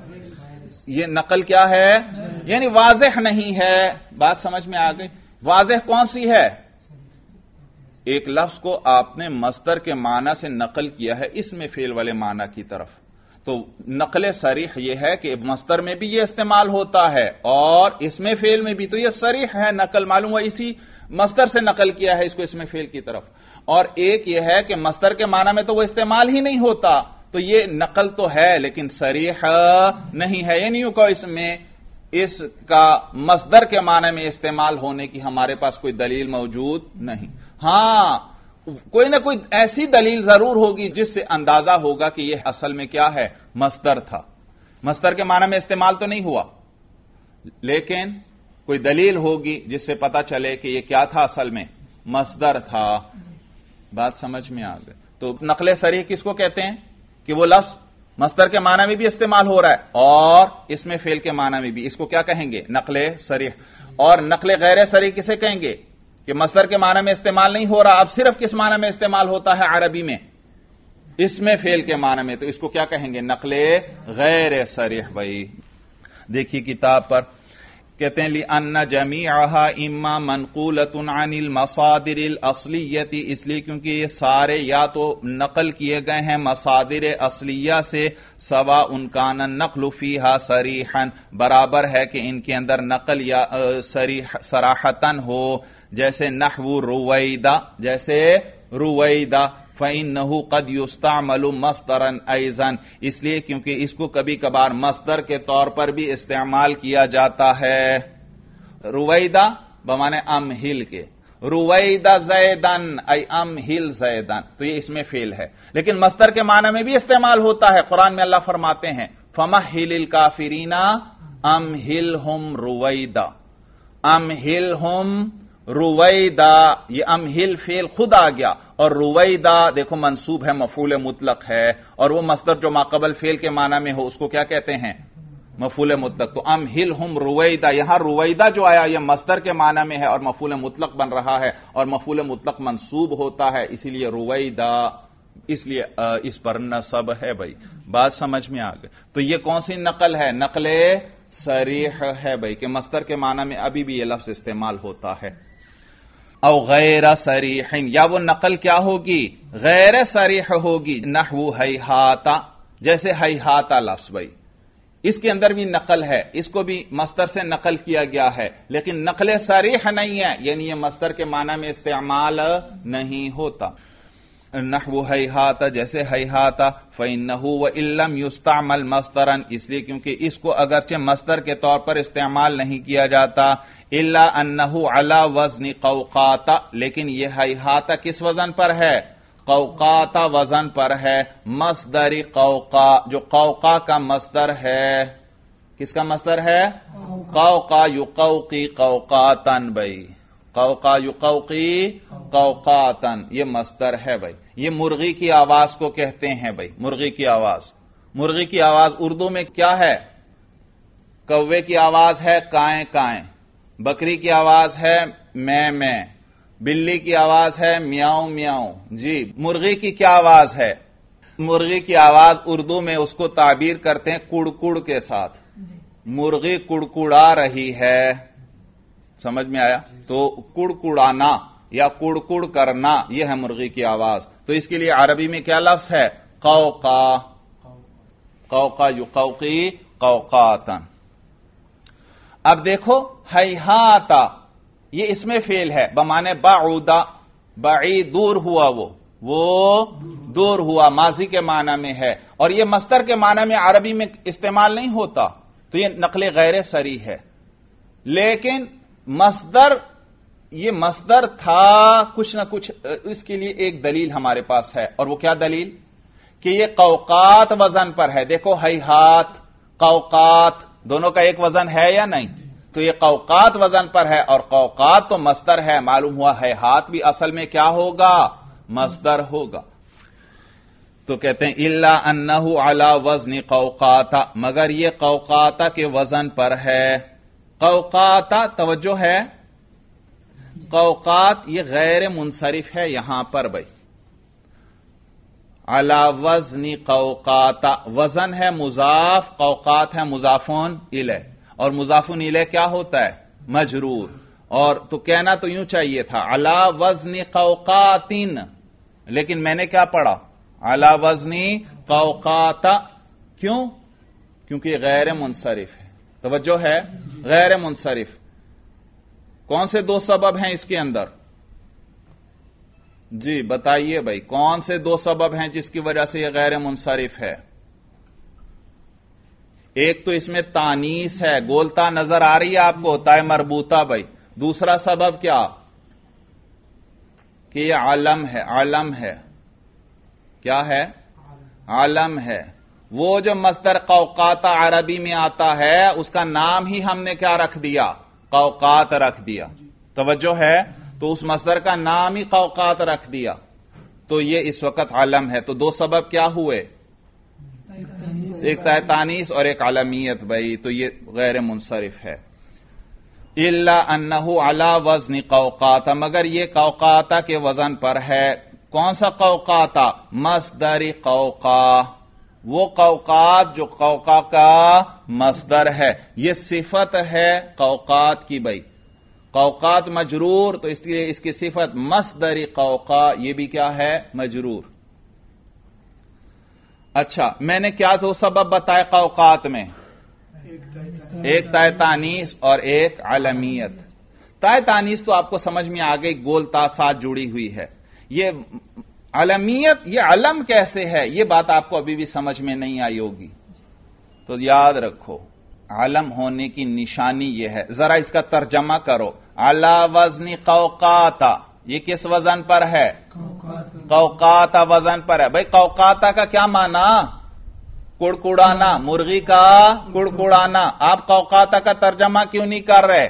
[SPEAKER 1] یہ نقل کیا ہے؟ یعنی واضح نہیں ہے. بات سمجھ میں آ گئی؟ واضح کون سی ہے؟ ایک لفظ کو آپ نے مصدر کے معنی سے نقل کیا ہے اسم فعل والے معنی کی طرف. تو نقل صریح یہ ہے کہ مصدر میں بھی یہ استعمال ہوتا ہے اور اسم فعل میں بھی. تو یہ صریح ہے نقل، معلوم ہوا اسی مصدر سے نقل کیا ہے اس کو اسم فعل کی طرف. اور ایک یہ ہے کہ مصدر کے معنی میں تو وہ استعمال ہی نہیں ہوتا. تو یہ نقل تو ہے لیکن صریح نہیں ہے. یعنی یوں کہ اس میں اس کا مصدر کے معنی میں استعمال ہونے کی ہمارے پاس کوئی دلیل موجود نہیں. ہاں کوئی نہ کوئی ایسی دلیل ضرور ہوگی جس سے اندازہ ہوگا کہ یہ اصل میں کیا ہے؟ مصدر تھا. مصدر کے معنی میں استعمال تو نہیں ہوا لیکن کوئی دلیل ہوگی جس سے پتا چلے کہ یہ کیا تھا؟ اصل میں مصدر تھا. بات سمجھ میں آ گئی؟ تو نقل صریح کس کو کہتے ہیں؟ کہ وہ لفظ مصدر کے معنی میں بھی استعمال ہو رہا ہے اور اسم فعل کے معنی میں بھی. اس کو کیا کہیں گے؟ نقل صریح. اور نقل غیر صریح کسے کہیں گے؟ کہ مصدر کے معنی میں استعمال نہیں ہو رہا، اب صرف کس معنی میں استعمال ہوتا ہے عربی میں؟ اسم فعل کے معنی میں. تو اس کو کیا کہیں گے؟ نقل غیر صریح. بھائی دیکھیے کتاب پر کہتے ہیں لِأَنَّ جَمِيعَهَا إِمَّا مَنْقُولَةٌ عَنِ الْمَصَادِرِ الْأَصْلِيَّةِ، اس لیے کیونکہ یہ سارے یا تو نقل کیے گئے ہیں مصادر اصلیہ سے، سواء كان النقل فيها صریحا، برابر ہے کہ ان کے اندر نقل یا صراحتاً ہو. جیسے نحو رویدہ، جیسے رویدہ، فَإِنَّهُ قَدْ يُسْتَعْمَلُ مَصْدَرًا أَيْضًا، اس لیے کیونکہ اس کو کبھی کبھار مصدر کے طور پر بھی استعمال کیا جاتا ہے. رویدہ بمعنی امہل کے، رویدہ زیدن ای امہل زیدن، تو یہ اس میں فعل ہے لیکن مصدر کے معنی میں بھی استعمال ہوتا ہے. قرآن میں اللہ فرماتے ہیں فَمَهِّلِ الْكَافِرِينَ أَمْهِلْهُمْ رُوَيْدًا، أَمْهِلْهُمْ رویدہ. یہ امہل فعل خود آ گیا اور رویدہ دیکھو منصوب ہے، مفعول مطلق ہے، اور وہ مصدر جو ماقبل فعل کے معنی میں ہو اس کو کیا کہتے ہیں؟ مفعول مطلق. تو امہلہم رویدہ، یہاں رویدہ جو آیا یہ مصدر کے معنی میں ہے اور مفعول مطلق بن رہا ہے اور مفعول مطلق منصوب ہوتا ہے، اسی لیے رویدہ، اس لیے اس پر نصب ہے. بھائی بات سمجھ میں آ گئی؟ تو یہ کون سی نقل ہے؟ نقل صریح ہے بھائی، کہ مصدر کے معنی میں ابھی بھی یہ لفظ استعمال ہوتا ہے. او غیر صریح، یا وہ نقل کیا ہوگی؟ غیر صریح ہوگی. نحو ہیہاتا، جیسے ہیہاتا لفظ بھائی اس کے اندر بھی نقل ہے، اس کو بھی مصدر سے نقل کیا گیا ہے لیکن نقل صریح نہیں ہے، یعنی یہ مصدر کے معنی میں استعمال نہیں ہوتا. نحو ہیہاتا، جیسے ہیہاتا، فإنه وإن لم يستعمل مصدرا، اس لیے کیونکہ اس کو اگرچہ مصدر کے طور پر استعمال نہیں کیا جاتا، الا انه على وزن قوقاتا، لیکن یہ ہیہاتا کس وزن پر ہے؟ قوقاتا وزن پر ہے. مصدر قوقا، جو قوقا کا مصدر ہے. کس کا مصدر ہے؟ قوقا یقوقی قوقاتن. بھائی قوقا یقوقی قوقاتن، یہ مصدر ہے بھائی. یہ مرغی کی آواز کو کہتے ہیں بھائی، مرغی کی آواز. مرغی کی آواز اردو میں کیا ہے؟ کوے کی آواز ہے کائیں کائیں، بکری کی آواز ہے میں، بلی کی آواز ہے میاؤں میاؤں. جی مرغی کی کیا آواز ہے؟ مرغی کی آواز اردو میں اس کو تعبیر کرتے ہیں کڑکڑ کے ساتھ. مرغی کڑکڑا رہی ہے، سمجھ میں آیا؟ تو کڑکڑانا یا کڑکڑ کرنا یہ ہے مرغی کی آواز. تو اس کے لیے عربی میں کیا لفظ ہے؟ قوقا. قوقا یقوقی قوقاتن. اب دیکھو ہیہاتا، یہ اس میں فعل ہے بمانے بعودا، بعید دور ہوا، وہ دور ہوا، ماضی کے معنی میں ہے. اور یہ مصدر کے معنی میں عربی میں استعمال نہیں ہوتا، تو یہ نقل غیر صریح ہے. لیکن مصدر، یہ مصدر تھا کچھ نہ کچھ، اس کے لیے ایک دلیل ہمارے پاس ہے. اور وہ کیا دلیل؟ کہ یہ قوقات وزن پر ہے. دیکھو ہیہات قوقات دونوں کا ایک وزن ہے یا نہیں؟ تو یہ قوقات وزن پر ہے، اور قوقات تو مصدر ہے. معلوم ہوا ہیہات بھی اصل میں کیا ہوگا؟ مصدر ہوگا. تو کہتے ہیں الا انہ علی وزن قوقاتا، مگر یہ قوقاتا کے وزن پر ہے. قوقاتا توجہ ہے، قوقات یہ غیر منصرف ہے یہاں پر بھائی. علی وزن قوقاتا، وزن ہے مضاف، قوقات ہے مضافون الیہ، اور مضافون الیہ کیا ہوتا ہے؟ مجرور. اور تو کہنا تو یوں چاہیے تھا علی وزن قوقاتن، لیکن میں نے کیا پڑھا؟ علی وزن قوقاتا. کیوں؟ کیونکہ یہ غیر منصرف ہے. توجہ ہے، غیر منصرف. کون سے دو سبب ہیں اس کے اندر؟ جی بتائیے بھائی، کون سے دو سبب ہیں جس کی وجہ سے یہ غیر منصرف ہے؟ ایک تو اس میں تانیث ہے، گولتا نظر آ رہی ہے آپ کو، تائے مربوطہ بھائی. دوسرا سبب کیا؟ کہ یہ علم ہے. علم ہے، کیا ہے؟ علم ہے. وہ جو مصدر قوقاتا عربی میں آتا ہے اس کا نام ہی ہم نے کیا رکھ دیا؟ قوقات رکھ دیا. توجہ ہے، تو اس مصدر کا نام ہی قوقات رکھ دیا. تو یہ اس وقت علم ہے. تو دو سبب کیا ہوئے؟ ایک تائے تانیث اور ایک علمیت بھائی. تو یہ غیر منصرف ہے. الا انہ علی وزن قوقاتا، مگر یہ قوقاتا کے وزن پر ہے. کون سا قوقاتا؟ مصدر قوقا، وہ قوقات جو قوقا کا مصدر ہے. یہ صفت ہے قوقات کی بھائی. قوقات مجرور، تو اس لیے اس کی صفت مصدر قوقا، یہ بھی کیا ہے؟ مجرور. اچھا، میں نے کیا دو سبب بتائے قوقات میں؟ ایک تائے تانیث اور ایک علمیت. تائے تانیث تو آپ کو سمجھ میں آ گئی، گول تا ساتھ جڑی ہوئی ہے. یہ علمیت، یہ علم کیسے ہے، یہ بات آپ کو ابھی بھی سمجھ میں نہیں آئی ہوگی. تو یاد رکھو، علم ہونے کی نشانی یہ ہے. ذرا اس کا ترجمہ کرو. علی وزن قوقاتا، یہ کس وزن پر ہے؟ قوقاتا وزن پر ہے. بھائی قوقاتا کا کیا معنی؟ کڑکڑانا، مرغی کا کڑکڑانا. آپ قوقاتا کا ترجمہ کیوں نہیں کر رہے؟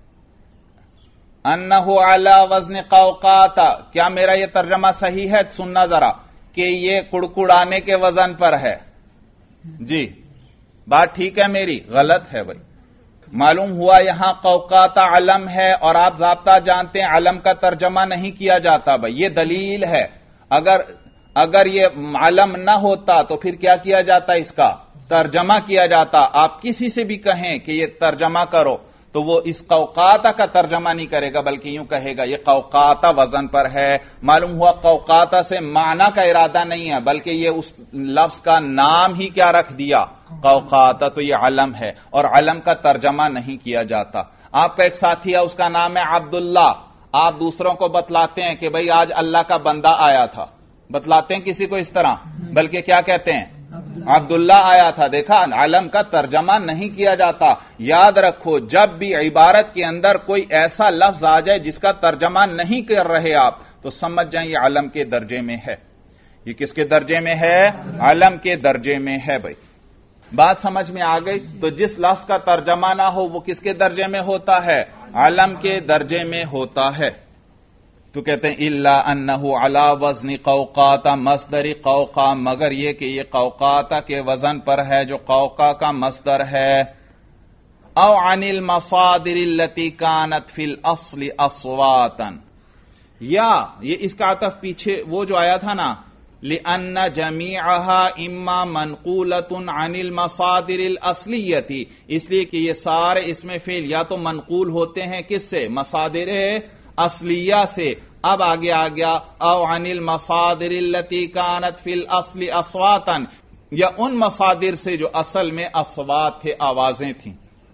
[SPEAKER 1] انہ علی وزن قوقاتا، کیا میرا یہ ترجمہ صحیح ہے؟ سننا ذرا، کہ یہ کڑکڑانے کے وزن پر ہے. جی بات ٹھیک ہے میری؟ غلط ہے بھائی. معلوم ہوا یہاں قوقاتا علم ہے، اور آپ ضابطہ جانتے ہیں علم کا ترجمہ نہیں کیا جاتا بھائی. یہ دلیل ہے. اگر یہ علم نہ ہوتا تو پھر کیا کیا جاتا؟ اس کا ترجمہ کیا جاتا. آپ کسی سے بھی کہیں کہ یہ ترجمہ کرو تو وہ اس قوقاتا کا ترجمہ نہیں کرے گا، بلکہ یوں کہے گا یہ قوقاتا وزن پر ہے. معلوم ہوا قوقاتا سے معنی کا ارادہ نہیں ہے، بلکہ یہ اس لفظ کا نام ہی کیا رکھ دیا؟ قوقاتا. تو یہ علم ہے، اور علم کا ترجمہ نہیں کیا جاتا. آپ کا ایک ساتھی ہے، اس کا نام ہے عبداللہ. آپ دوسروں کو بتلاتے ہیں کہ بھئی آج اللہ کا بندہ آیا تھا، بتلاتے ہیں کسی کو اس طرح، بلکہ کیا کہتے ہیں؟ عبداللہ آیا تھا. دیکھا، علم کا ترجمہ نہیں کیا جاتا. یاد رکھو، جب بھی عبارت کے اندر کوئی ایسا لفظ آ جائے جس کا ترجمہ نہیں کر رہے آپ، تو سمجھ جائیں یہ علم کے درجے میں ہے. یہ کس کے درجے میں ہے؟ علم کے درجے میں ہے بھائی. بات سمجھ میں آ گئی؟ تو جس لفظ کا ترجمہ نہ ہو وہ کس کے درجے میں ہوتا ہے؟ علم کے درجے میں ہوتا ہے. تو کہتے ہیں الا انہ علی وزن قوقاتا مصدر قوقا، مگر یہ کہ یہ قوقاتا کے وزن پر ہے جو قوقا کا مصدر ہے. او عن المصادر التي كانت في الاصل اصواتا، یا یہ اس کا عطف پیچھے وہ جو آیا تھا نا لأن جميعها اما منقولة عن المصادر الاصلیتی، اس لیے کہ یہ سارے اسم فعل یا تو منقول ہوتے ہیں کس سے؟ مصادر اصلیہ سے. اب آگے آ گیا او عن المصادر التي كانت في الاصل اصواتا، یا ان مصادر سے جو اصل میں اصوات تھے، آوازیں تھیں.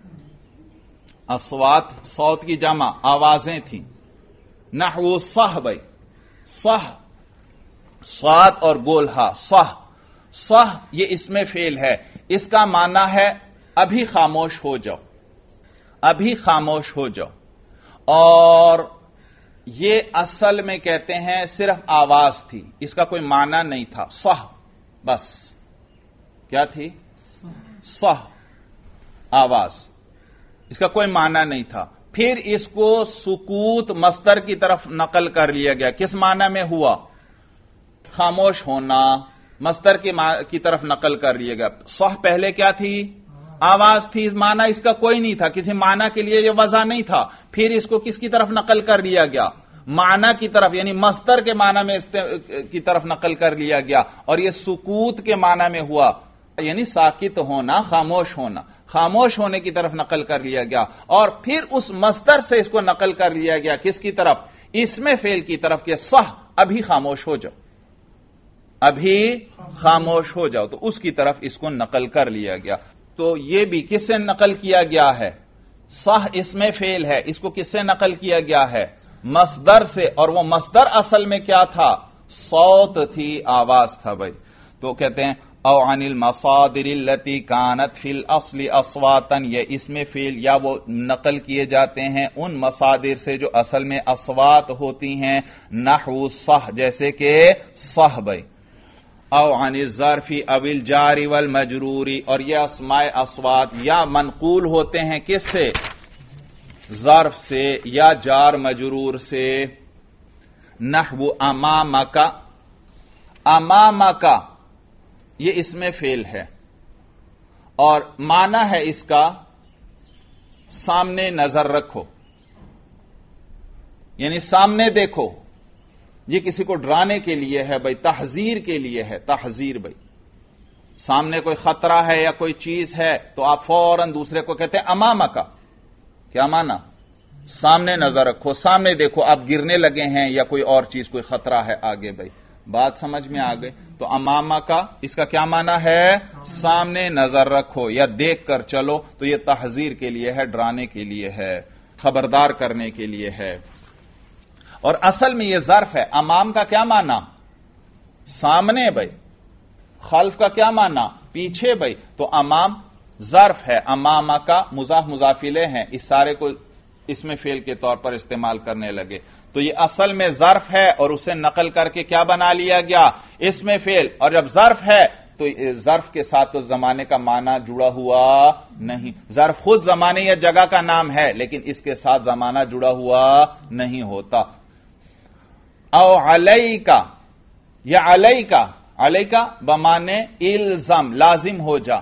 [SPEAKER 1] اصوات صوت کی جمع، آوازیں تھیں. نحو صح، بھائی صح، صاد اور گولہا، صح. صح یہ اسم فعل ہے، اس کا معنی ہے ابھی خاموش ہو جاؤ، ابھی خاموش ہو جاؤ. اور یہ اصل میں کہتے ہیں صرف آواز تھی، اس کا کوئی معنی نہیں تھا. صح بس کیا تھی؟ صح آواز، اس کا کوئی معنی نہیں تھا. پھر اس کو سکوت مصدر کی طرف نقل کر لیا گیا. کس معنی میں ہوا؟ خاموش ہونا، مصدر کی طرف نقل کر لیا گیا. صح پہلے کیا تھی؟ آواز تھی، معنی اس کا کوئی نہیں تھا، کسی معنی کے لیے یہ وضع نہیں تھا. پھر اس کو کس کی طرف نقل کر لیا گیا؟ معنی کی طرف، یعنی مصدر کے معنی میں کی طرف نقل کر لیا گیا. اور یہ سکوت کے معنی میں ہوا، یعنی ساکت ہونا، خاموش ہونا، خاموش ہونے کی طرف نقل کر لیا گیا. اور پھر اس مصدر سے اس کو نقل کر لیا گیا کس کی طرف؟ اسم فعل کی طرف، کہ صح ابھی خاموش ہو جاؤ، ابھی خاموش ہو جاؤ. تو اس کی طرف اس کو نقل کر لیا گیا. تو یہ بھی کس سے نقل کیا گیا ہے؟ صح اسم فعل ہے، اس کو کس سے نقل کیا گیا ہے؟ مصدر سے. اور وہ مصدر اصل میں کیا تھا؟ صوت تھی، آواز تھا. بھائی تو کہتے ہیں او عن المصادر التي كانت في الاصل اصواتا، یہ اسم فعل یا وہ نقل کیے جاتے ہیں ان مصادر سے جو اصل میں اصوات ہوتی ہیں. نحو صح، جیسے کہ صح. بھائی او عن الظرف او الجار والمجرور، اور یہ اسماء اصوات یا منقول ہوتے ہیں کس سے؟ ظرف سے یا جار مجرور سے. نحو امامک، امامک یہ اسم فعل ہے اور معنی ہے اس کا سامنے نظر رکھو، یعنی سامنے دیکھو. یہ کسی کو ڈرانے کے لیے ہے بھائی، تحذیر کے لیے ہے، تحذیر. بھائی سامنے کوئی خطرہ ہے یا کوئی چیز ہے تو آپ فوراً دوسرے کو کہتے ہیں امامک. کیا معنی؟ سامنے نظر رکھو، سامنے دیکھو، آپ گرنے لگے ہیں یا کوئی اور چیز، کوئی خطرہ ہے آگے. بھائی بات سمجھ میں آ گئی؟ تو امامک اس کا کیا معنی ہے؟ سامنے نظر رکھو یا دیکھ کر چلو. تو یہ تحذیر کے لیے ہے، ڈرانے کے لیے ہے، خبردار کرنے کے لیے ہے. اور اصل میں یہ ظرف ہے. امام کا کیا معنی؟ سامنے. بھائی خلف کا کیا معنی؟ پیچھے. بھائی تو امام ظرف ہے، امامک مضاف مضاف الیہ ہیں، اس سارے کو اسم فعل کے طور پر استعمال کرنے لگے. تو یہ اصل میں ظرف ہے اور اسے نقل کر کے کیا بنا لیا گیا؟ اسم فعل. اور جب ظرف ہے تو ظرف کے ساتھ تو زمانے کا معنی جڑا ہوا نہیں. ظرف خود زمانے یا جگہ کا نام ہے لیکن اس کے ساتھ زمانہ جڑا ہوا نہیں ہوتا. او علیکا، یا علیکا، علیکا بمانے الزم، لازم ہو جا.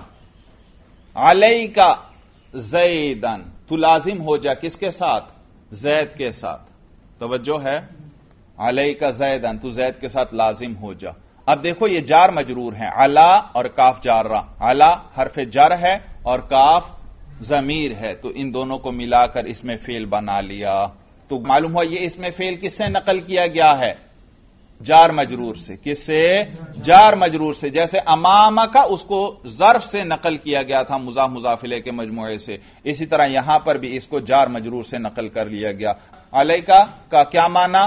[SPEAKER 1] علیکا زیدن، تو لازم ہو جا کس کے ساتھ؟ زید کے ساتھ. توجہ ہے، علیکا زیدن، تو زید کے ساتھ لازم ہو جا. اب دیکھو یہ جار مجرور ہیں، علا اور کاف جارہ. علا حرف جر ہے اور کاف ضمیر ہے، تو ان دونوں کو ملا کر اس میں فعل بنا لیا. تو معلوم ہوا یہ اس میں فعل کس سے نقل کیا گیا ہے؟ جار مجرور سے. کس سے؟ جار مجرور سے. جیسے امامہ کا اس کو ظرف سے نقل کیا گیا تھا مضاف مضاف الیہ کے مجموعے سے، اسی طرح یہاں پر بھی اس کو جار مجرور سے نقل کر لیا گیا. علیکا کا کیا معنی؟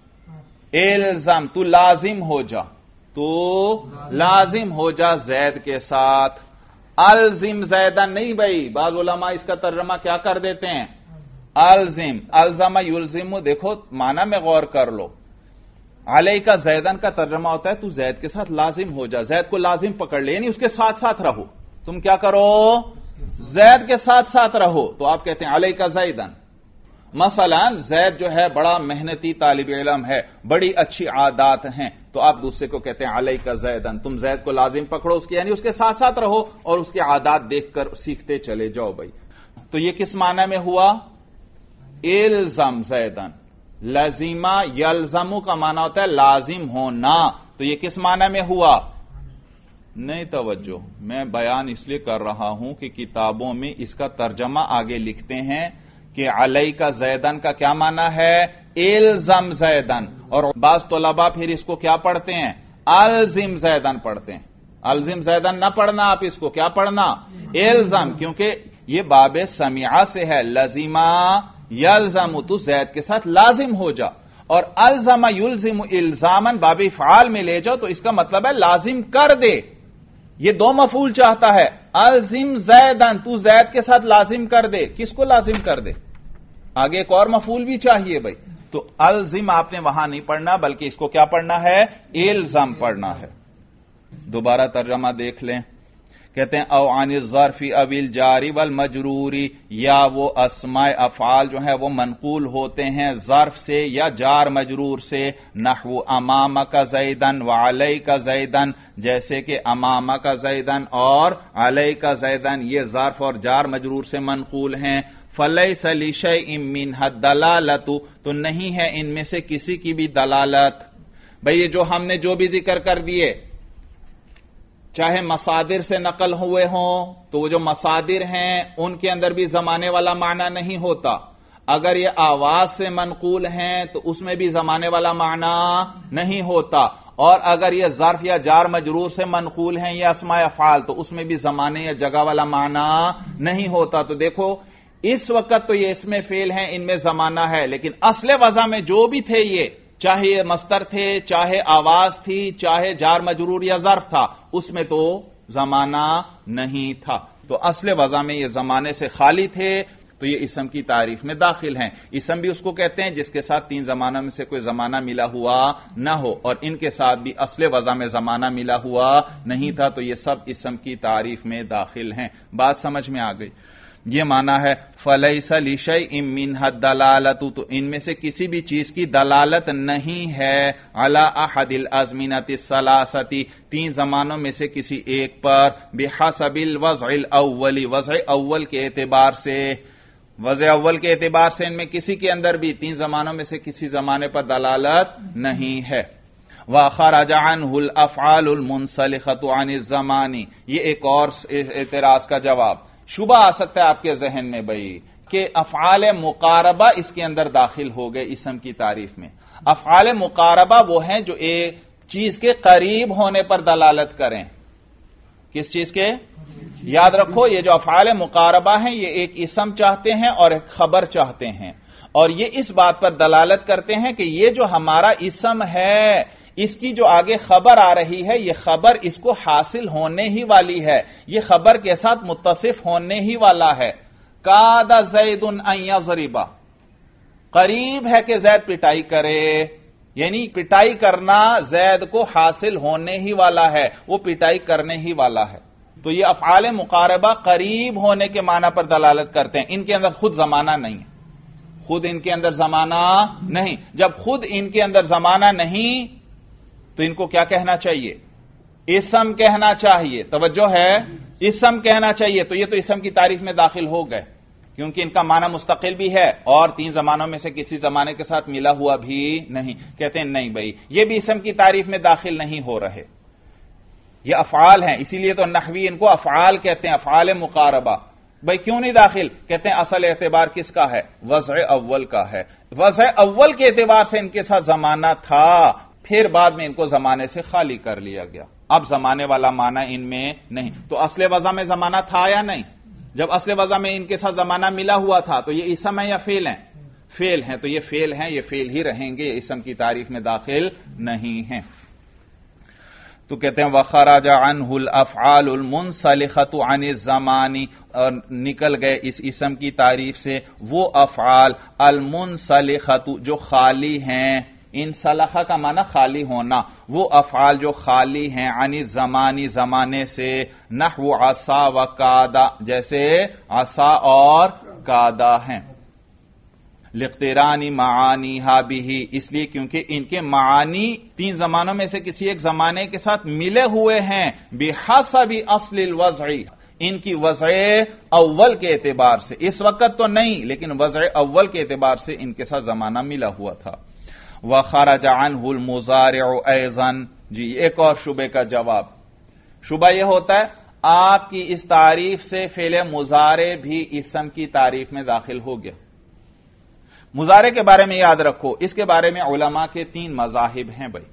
[SPEAKER 1] الزم، تو لازم ہو جا، تو لازم ہو جا زید کے ساتھ. الزم زیدن نہیں بھائی، بعض علماء اس کا ترجمہ کیا کر دیتے ہیں؟ الزم، الزم یلزم. دیکھو معنی میں غور کر لو. علیکا زیدن کا ترجمہ ہوتا ہے تو زید کے ساتھ لازم ہو جا، زید کو لازم پکڑ لے، یعنی اس کے ساتھ ساتھ رہو. تم کیا کرو؟ زید کے ساتھ ساتھ رہو. تو آپ کہتے ہیں علیکا زیدن. مثلا زید جو ہے بڑا محنتی طالب علم ہے، بڑی اچھی عادات ہیں، تو آپ دوسرے کو کہتے ہیں علیک زیدن، تم زید کو لازم پکڑو، اس کے یعنی اس کے ساتھ ساتھ رہو اور اس کے عادات دیکھ کر سیکھتے چلے جاؤ بھائی. تو یہ کس معنی میں ہوا؟ الزم زیدن. لازمہ یلزمو کا معنی ہوتا ہے لازم ہونا، تو یہ کس معنی میں ہوا؟ نہیں توجہ، میں بیان اس لیے کر رہا ہوں کہ کتابوں میں اس کا ترجمہ آگے لکھتے ہیں کہ علیک زیدن کا کیا معنی ہے؟ الزم زیدن. اور بعض طلباء پھر اس کو کیا پڑھتے ہیں؟ الزم زیدن پڑھتے ہیں. الزم زیدن نہ پڑھنا، آپ اس کو کیا پڑھنا؟ الزم، کیونکہ یہ باب سمیعہ سے ہے. لزیمہ یلزم، تو زید کے ساتھ لازم ہو جا، اور الزم یلزم الزامن باب فعال میں لے جاؤ تو اس کا مطلب ہے لازم کر دے. یہ دو مفعول چاہتا ہے. الزم زیدن، تو زید کے ساتھ لازم کر دے. کس کو لازم کر دے؟ آگے ایک اور مفعول بھی چاہیے بھائی. تو الزم آپ نے وہاں نہیں پڑھنا، بلکہ اس کو کیا پڑھنا ہے؟ الزم پڑھنا ہے. دوبارہ ترجمہ دیکھ لیں. کہتے ہیں او عن الظرف او الجاری والمجروری، یا وہ اسماء افعال جو ہیں وہ منقول ہوتے ہیں ظرف سے یا جار مجرور سے. نحو امامک زیدن وعلیک زیدن، جیسے کہ امامک زیدن اور علیک زیدن یہ ظرف اور جار مجرور سے منقول ہیں. فلیس لشیء منھا الدلالۃ، تو نہیں ہے ان میں سے کسی کی بھی دلالت. بھئی یہ جو ہم نے جو بھی ذکر کر دیے، چاہے مصادر سے نقل ہوئے ہوں تو وہ جو مصادر ہیں ان کے اندر بھی زمانے والا معنی نہیں ہوتا. اگر یہ آواز سے منقول ہیں تو اس میں بھی زمانے والا معنی نہیں ہوتا. اور اگر یہ ظرف یا جار مجرور سے منقول ہیں یہ اسماء افعال تو اس میں بھی زمانے یا جگہ والا معنی نہیں ہوتا. تو دیکھو اس وقت تو یہ اس میں فعل ہیں، ان میں زمانہ ہے، لیکن اصل وضع میں جو بھی تھے یہ، چاہے یہ مصدر تھے، چاہے آواز تھی، چاہے جار مجرور یا ظرف تھا، اس میں تو زمانہ نہیں تھا. تو اصل وضع میں یہ زمانے سے خالی تھے، تو یہ اسم کی تعریف میں داخل ہیں. اسم بھی اس کو کہتے ہیں جس کے ساتھ تین زمانہ میں سے کوئی زمانہ ملا ہوا نہ ہو، اور ان کے ساتھ بھی اصل وضع میں زمانہ ملا ہوا نہیں تھا، تو یہ سب اسم کی تعریف میں داخل ہیں. بات سمجھ میں آ گئی؟ یہ معنی ہے فلیس لشیء منھا الدلالۃ، تو ان میں سے کسی بھی چیز کی دلالت نہیں ہے علی احد الازمنۃ الثلاثۃ، تین زمانوں میں سے کسی ایک پر، بحسب الوضع الاول، وضع اول کے اعتبار سے. وضع اول کے اعتبار سے ان میں کسی کے اندر بھی تین زمانوں میں سے کسی زمانے پر دلالت نہیں ہے. وخرج عنہ الافعال المنسلخۃ عن الزمان، یہ ایک اور اعتراض کا جواب. شبہ آ سکتا ہے آپ کے ذہن میں بھائی کہ افعال مقاربہ اس کے اندر داخل ہو گئے اسم کی تعریف میں. افعال مقاربہ وہ ہیں جو ایک چیز کے قریب ہونے پر دلالت کریں. کس چیز کے؟ یاد رکھو یہ جو افعال مقاربہ ہیں یہ ایک اسم چاہتے ہیں اور ایک خبر چاہتے ہیں، اور یہ اس بات پر دلالت کرتے ہیں کہ یہ جو ہمارا اسم ہے اس کی جو آگے خبر آ رہی ہے یہ خبر اس کو حاصل ہونے ہی والی ہے، یہ خبر کے ساتھ متصف ہونے ہی والا ہے. کاد زید ان یضرب، قریب ہے کہ زید پٹائی کرے، یعنی پٹائی کرنا زید کو حاصل ہونے ہی والا ہے، وہ پٹائی کرنے ہی والا ہے. تو یہ افعال مقاربہ قریب ہونے کے معنی پر دلالت کرتے ہیں. ان کے اندر خود زمانہ نہیں ہے، خود ان کے اندر زمانہ نہیں. جب خود ان کے اندر زمانہ نہیں تو ان کو کیا کہنا چاہیے؟ اسم کہنا چاہیے. توجہ ہے، اسم کہنا چاہیے. تو یہ تو اسم کی تعریف میں داخل ہو گئے کیونکہ ان کا معنی مستقل بھی ہے اور تین زمانوں میں سے کسی زمانے کے ساتھ ملا ہوا بھی نہیں. کہتے ہیں نہیں بھائی یہ بھی اسم کی تعریف میں داخل نہیں ہو رہے، یہ افعال ہیں، اسی لیے تو نحوی ان کو افعال کہتے ہیں، افعال مقاربہ. بھائی کیوں نہیں داخل؟ کہتے ہیں اصل اعتبار کس کا ہے؟ وضع اول کا ہے. وضع اول کے اعتبار سے ان کے ساتھ زمانہ تھا، پھر بعد میں ان کو زمانے سے خالی کر لیا گیا. اب زمانے والا معنی ان میں نہیں. تو اصل وضع میں زمانہ تھا یا نہیں؟ جب اصل وضع میں ان کے ساتھ زمانہ ملا ہوا تھا تو یہ اسم ہے یا فعل ہیں؟ فعل ہیں. تو یہ فعل ہیں، یہ فعل ہی رہیں گے، یہ اسم کی تعریف میں داخل نہیں ہیں. تو کہتے ہیں وخرج عنہ الافعال المنسلخۃ عن الزمان، اور نکل گئے اس اسم کی تعریف سے وہ افعال المنسلخۃ جو خالی ہیں. انسلخہ کا معنی خالی ہونا، وہ افعال جو خالی ہیں عن الزمان زمانے سے. نحو عصا و کادا، جیسے عصا اور کادا ہیں. لِاقْتِرَانِ مَعَانِيهَا بِهِ، اس لیے کیونکہ ان کے معانی تین زمانوں میں سے کسی ایک زمانے کے ساتھ ملے ہوئے ہیں، بِحَسَبِ أَصْلِ الْوَضْعِ، ان کی وضع اول کے اعتبار سے، اس وقت تو نہیں لیکن وضع اول کے اعتبار سے ان کے ساتھ زمانہ ملا ہوا تھا۔ وَخَرَجَ عَنْهُ الْمُضَارِعُ أَيْضًا، جی ایک اور شبہ کا جواب، شبہ یہ ہوتا ہے آپ کی اس تعریف سے فعل مضارع بھی اسم کی تعریف میں داخل ہو گیا۔ مضارع کے بارے میں یاد رکھو، اس کے بارے میں علماء کے تین مذاہب ہیں بھائی۔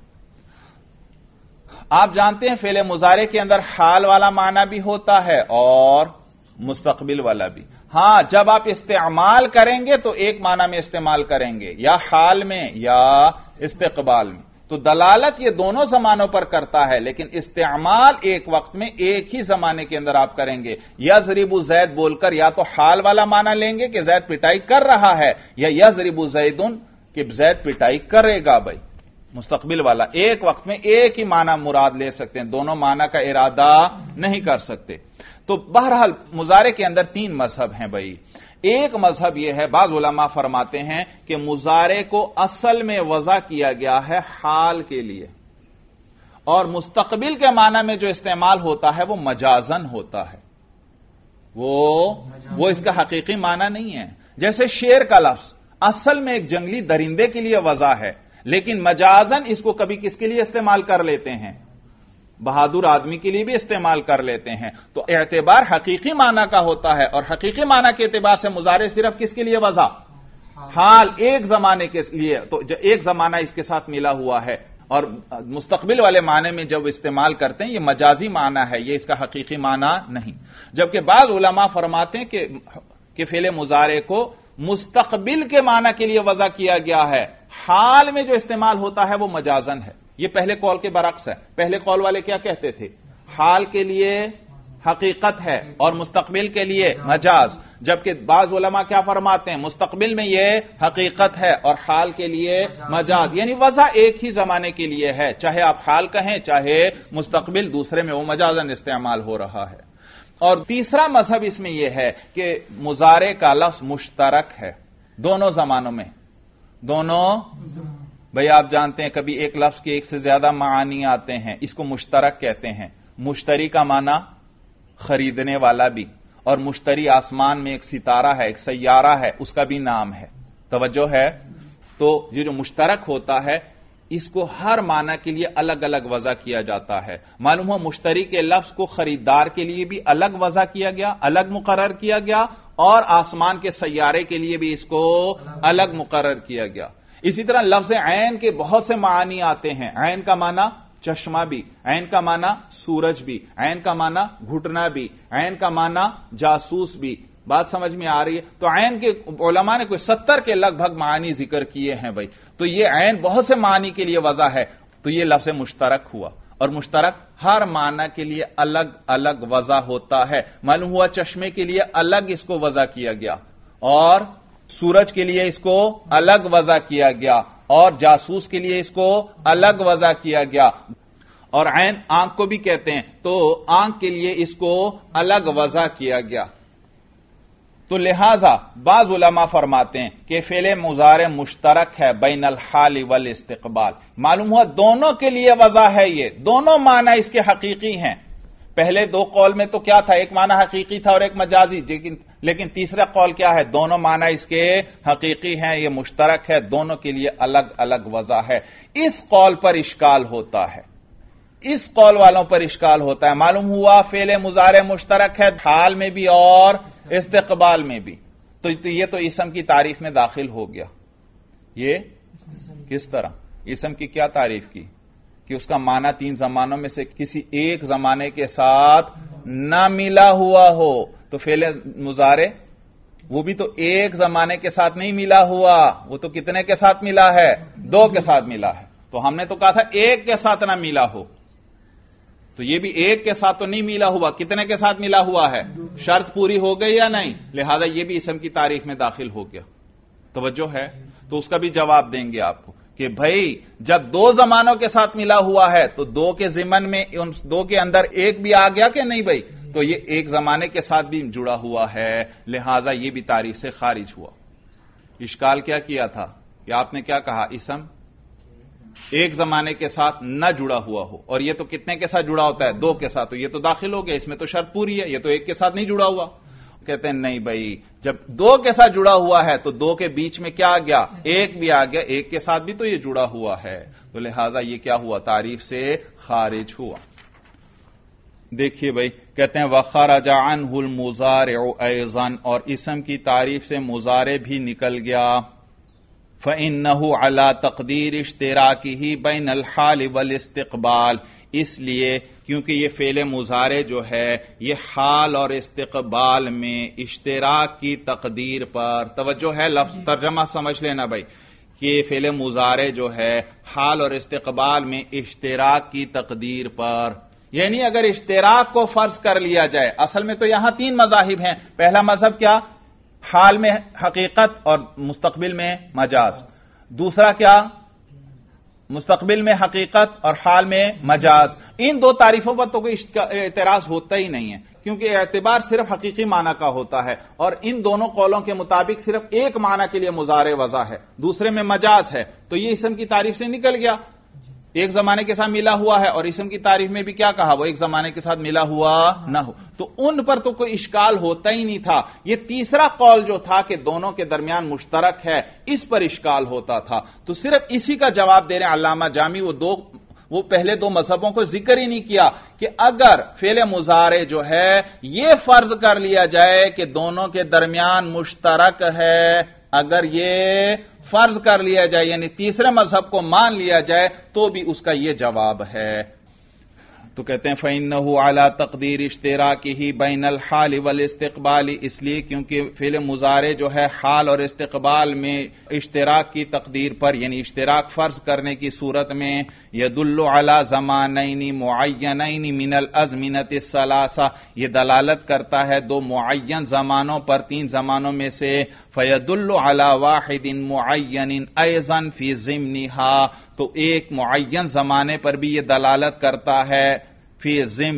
[SPEAKER 1] آپ جانتے ہیں فعل مضارع کے اندر حال والا معنی بھی ہوتا ہے اور مستقبل والا بھی۔ ہاں، جب آپ استعمال کریں گے تو ایک معنی میں استعمال کریں گے، یا حال میں یا استقبال میں، تو دلالت یہ دونوں زمانوں پر کرتا ہے، لیکن استعمال ایک وقت میں ایک ہی زمانے کے اندر آپ کریں گے۔ یضرب زید بول کر یا تو حال والا معنی لیں گے کہ زید پٹائی کر رہا ہے، یا یضرب زید کہ زید پٹائی کرے گا بھائی، مستقبل والا۔ ایک وقت میں ایک ہی معنی مراد لے سکتے ہیں، دونوں معنی کا ارادہ نہیں کر سکتے۔ تو بہرحال مضارع کے اندر تین مذہب ہیں بھائی۔ ایک مذہب یہ ہے، بعض علماء فرماتے ہیں کہ مضارع کو اصل میں وضع کیا گیا ہے حال کے لیے، اور مستقبل کے معنی میں جو استعمال ہوتا ہے وہ مجازن ہوتا ہے، وہ اس کا حقیقی معنی نہیں ہے۔ جیسے شیر کا لفظ اصل میں ایک جنگلی درندے کے لیے وضع ہے، لیکن مجازن اس کو کبھی کس کے لیے استعمال کر لیتے ہیں؟ بہادر آدمی کے لیے بھی استعمال کر لیتے ہیں۔ تو اعتبار حقیقی معنی کا ہوتا ہے، اور حقیقی معنی کے اعتبار سے مضارع صرف کس کے لیے وضع؟ حال، ایک زمانے کے لیے، تو ایک زمانہ اس کے ساتھ ملا ہوا ہے۔ اور مستقبل والے معنی میں جب استعمال کرتے ہیں یہ مجازی معنی ہے، یہ اس کا حقیقی معنی نہیں۔ جبکہ بعض علماء فرماتے ہیں کہ فعل مضارع کو مستقبل کے معنی کے لیے وضع کیا گیا ہے، حال میں جو استعمال ہوتا ہے وہ مجازن ہے۔ یہ پہلے قول کے برعکس ہے۔ پہلے قول والے کیا کہتے تھے؟ حال کے لیے حقیقت ہے اور مستقبل کے لیے مجاز، جبکہ بعض علماء کیا فرماتے ہیں؟ مستقبل میں یہ حقیقت ہے اور حال کے لیے مجاز، یعنی وضع ایک ہی زمانے کے لیے ہے، چاہے آپ حال کہیں چاہے مستقبل، دوسرے میں وہ مجازن استعمال ہو رہا ہے۔ اور تیسرا مذہب اس میں یہ ہے کہ مضارع کا لفظ مشترک ہے دونوں زمانوں میں، دونوں بھئی آپ جانتے ہیں کبھی ایک لفظ کے ایک سے زیادہ معانی آتے ہیں، اس کو مشترک کہتے ہیں۔ مشتری کا معنی خریدنے والا بھی، اور مشتری آسمان میں ایک ستارہ ہے، ایک سیارہ ہے، اس کا بھی نام ہے، توجہ ہے؟ تو یہ جو مشترک ہوتا ہے اس کو ہر معنی کے لیے الگ الگ وضع کیا جاتا ہے۔ معلوم ہو مشتری کے لفظ کو خریدار کے لیے بھی الگ وضع کیا گیا، الگ مقرر کیا گیا، اور آسمان کے سیارے کے لیے بھی اس کو الگ مقرر کیا گیا۔ اسی طرح لفظ عین کے بہت سے معانی آتے ہیں۔ عین کا معنی چشمہ بھی، عین کا معنی سورج بھی، عین کا معنی گھٹنا بھی، عین کا معنی جاسوس بھی۔ بات سمجھ میں آ رہی ہے؟ تو عین کے علماء نے کوئی 70 کے لگ بھگ معانی ذکر کیے ہیں بھائی۔ تو یہ عین بہت سے معانی کے لیے وضع ہے، تو یہ لفظ مشترک ہوا، اور مشترک ہر معنی کے لیے الگ الگ وضع ہوتا ہے۔ معلوم ہوا چشمے کے لیے الگ اس کو وضع کیا گیا، اور سورج کے لیے اس کو الگ وضع کیا گیا، اور جاسوس کے لیے اس کو الگ وضع کیا گیا، اور عین آنکھ کو بھی کہتے ہیں تو آنکھ کے لیے اس کو الگ وضع کیا گیا۔ تو لہذا بعض علماء فرماتے ہیں کہ فعل مضارع مشترک ہے بین الحال والاستقبال۔ معلوم ہوا دونوں کے لیے وضع ہے، یہ دونوں معنی اس کے حقیقی ہیں۔ پہلے دو قول میں تو کیا تھا؟ ایک معنی حقیقی تھا اور ایک مجازی، لیکن تیسرا قول کیا ہے؟ دونوں معنی اس کے حقیقی ہیں، یہ مشترک ہے، دونوں کے لیے الگ الگ وضع ہے۔ اس قول پر اشکال ہوتا ہے، اس قول والوں پر اشکال ہوتا ہے۔ معلوم ہوا فعل مضارع مشترک ہے حال میں بھی اور استقبال میں بھی، تو یہ تو اسم کی تعریف میں داخل ہو گیا۔ یہ کس طرح؟ اسم کی کیا تعریف کی؟ کہ اس کا معنی تین زمانوں میں سے کسی ایک زمانے کے ساتھ نہ ملا ہوا ہو۔ تو فعل مضارع وہ بھی تو ایک زمانے کے ساتھ نہیں ملا ہوا، وہ تو کتنے کے ساتھ ملا ہے؟ دو کے ساتھ ملا ہے۔ تو ہم نے تو کہا تھا ایک کے ساتھ نہ ملا ہو، تو یہ بھی ایک کے ساتھ تو نہیں ملا ہوا، کتنے کے ساتھ ملا ہوا ہے؟ شرط پوری ہو گئی یا نہیں؟ لہذا یہ بھی اسم کی تعریف میں داخل ہو گیا۔ توجہ ہے؟ تو اس کا بھی جواب دیں گے آپ کو کہ بھائی جب دو زمانوں کے ساتھ ملا ہوا ہے تو دو کے ضمن میں ان دو کے اندر ایک بھی آ گیا کہ نہیں بھائی؟ تو یہ ایک زمانے کے ساتھ بھی جڑا ہوا ہے، لہذا یہ بھی تعریف سے خارج ہوا۔ اشکال کیا کیا تھا کہ آپ نے کیا کہا اسم ایک زمانے کے ساتھ نہ جڑا ہوا ہو، اور یہ تو کتنے کے ساتھ جڑا ہوتا ہے؟ دو کے ساتھ، تو یہ تو داخل ہو گیا، اس میں تو شرط پوری ہے، یہ تو ایک کے ساتھ نہیں جڑا ہوا۔ کہتے ہیں نہیں بھائی، جب دو کے ساتھ جڑا ہوا ہے تو دو کے بیچ میں کیا آ گیا؟ ایک بھی آ گیا، ایک کے ساتھ بھی تو یہ جڑا ہوا ہے، تو لہذا یہ کیا ہوا؟ تعریف سے خارج ہوا۔ دیکھیے بھائی، کہتے ہیں وَخَرَجَ عَنْهُ الْمُضَارِعُ أَيْضًا، اور اسم کی تعریف سے مضارع بھی نکل گیا۔ فَإِنَّهُ عَلَى تَقْدِيرِ اشْتِرَاكِهِ بَيْنَ الْحَالِ وَالْاِسْتِقْبَالِ، اس لیے کیونکہ یہ فعل مضارع جو ہے یہ حال اور استقبال میں اشتراک کی تقدیر پر، توجہ ہے لفظ ترجمہ سمجھ لینا بھائی، کہ یہ فعل مضارع جو ہے حال اور استقبال میں اشتراک کی تقدیر پر، یعنی اگر اشتراک کو فرض کر لیا جائے، اصل میں تو یہاں تین مذاہب ہیں۔ پہلا مذہب کیا؟ حال میں حقیقت اور مستقبل میں مجاز۔ دوسرا کیا؟ مستقبل میں حقیقت اور حال میں مجاز۔ ان دو تعریفوں پر تو کوئی اعتراض ہوتا ہی نہیں ہے، کیونکہ اعتبار صرف حقیقی معنی کا ہوتا ہے، اور ان دونوں قولوں کے مطابق صرف ایک معنی کے لیے مضارع وضع ہے، دوسرے میں مجاز ہے، تو یہ اسم کی تعریف سے نکل گیا۔ ایک زمانے کے ساتھ ملا ہوا ہے، اور اسم کی تعریف میں بھی کیا کہا؟ وہ ایک زمانے کے ساتھ ملا ہوا نہ ہو، تو ان پر تو کوئی اشکال ہوتا ہی نہیں تھا۔ یہ تیسرا قول جو تھا کہ دونوں کے درمیان مشترک ہے، اس پر اشکال ہوتا تھا، تو صرف اسی کا جواب دے رہے ہیں علامہ جامی۔ وہ پہلے دو مذہبوں کو ذکر ہی نہیں کیا کہ اگر فعل مضارع جو ہے یہ فرض کر لیا جائے کہ دونوں کے درمیان مشترک ہے، اگر یہ فرض کر لیا جائے یعنی تیسرے مذہب کو مان لیا جائے، تو بھی اس کا یہ جواب ہے۔ تو کہتے ہیں فَإِنَّهُ عَلَى تَقْدِيرِ اشْتِرَاكِهِ بَيْنَ الْحَالِ وَالْاِسْتِقْبَالِ، اس لیے کیونکہ فعل مضارع جو ہے حال اور استقبال میں اشتراک کی تقدیر پر، یعنی اشتراک فرض کرنے کی صورت میں، يَدُلُّ عَلَى زَمَانَيْنِ مُعَيَّنَيْنِ مِنَ الْأَزْمِنَةِ الثَّلَاثَةِ، یہ دلالت کرتا ہے دو معین زمانوں پر، تین زمانوں میں سے، فَيَدُلُّ عَلَى وَاحِدٍ مُعَيَّنٍ أَيْضًا فِي ضِمْنِهَا، تو ایک معین زمانے پر بھی یہ دلالت کرتا ہے، فی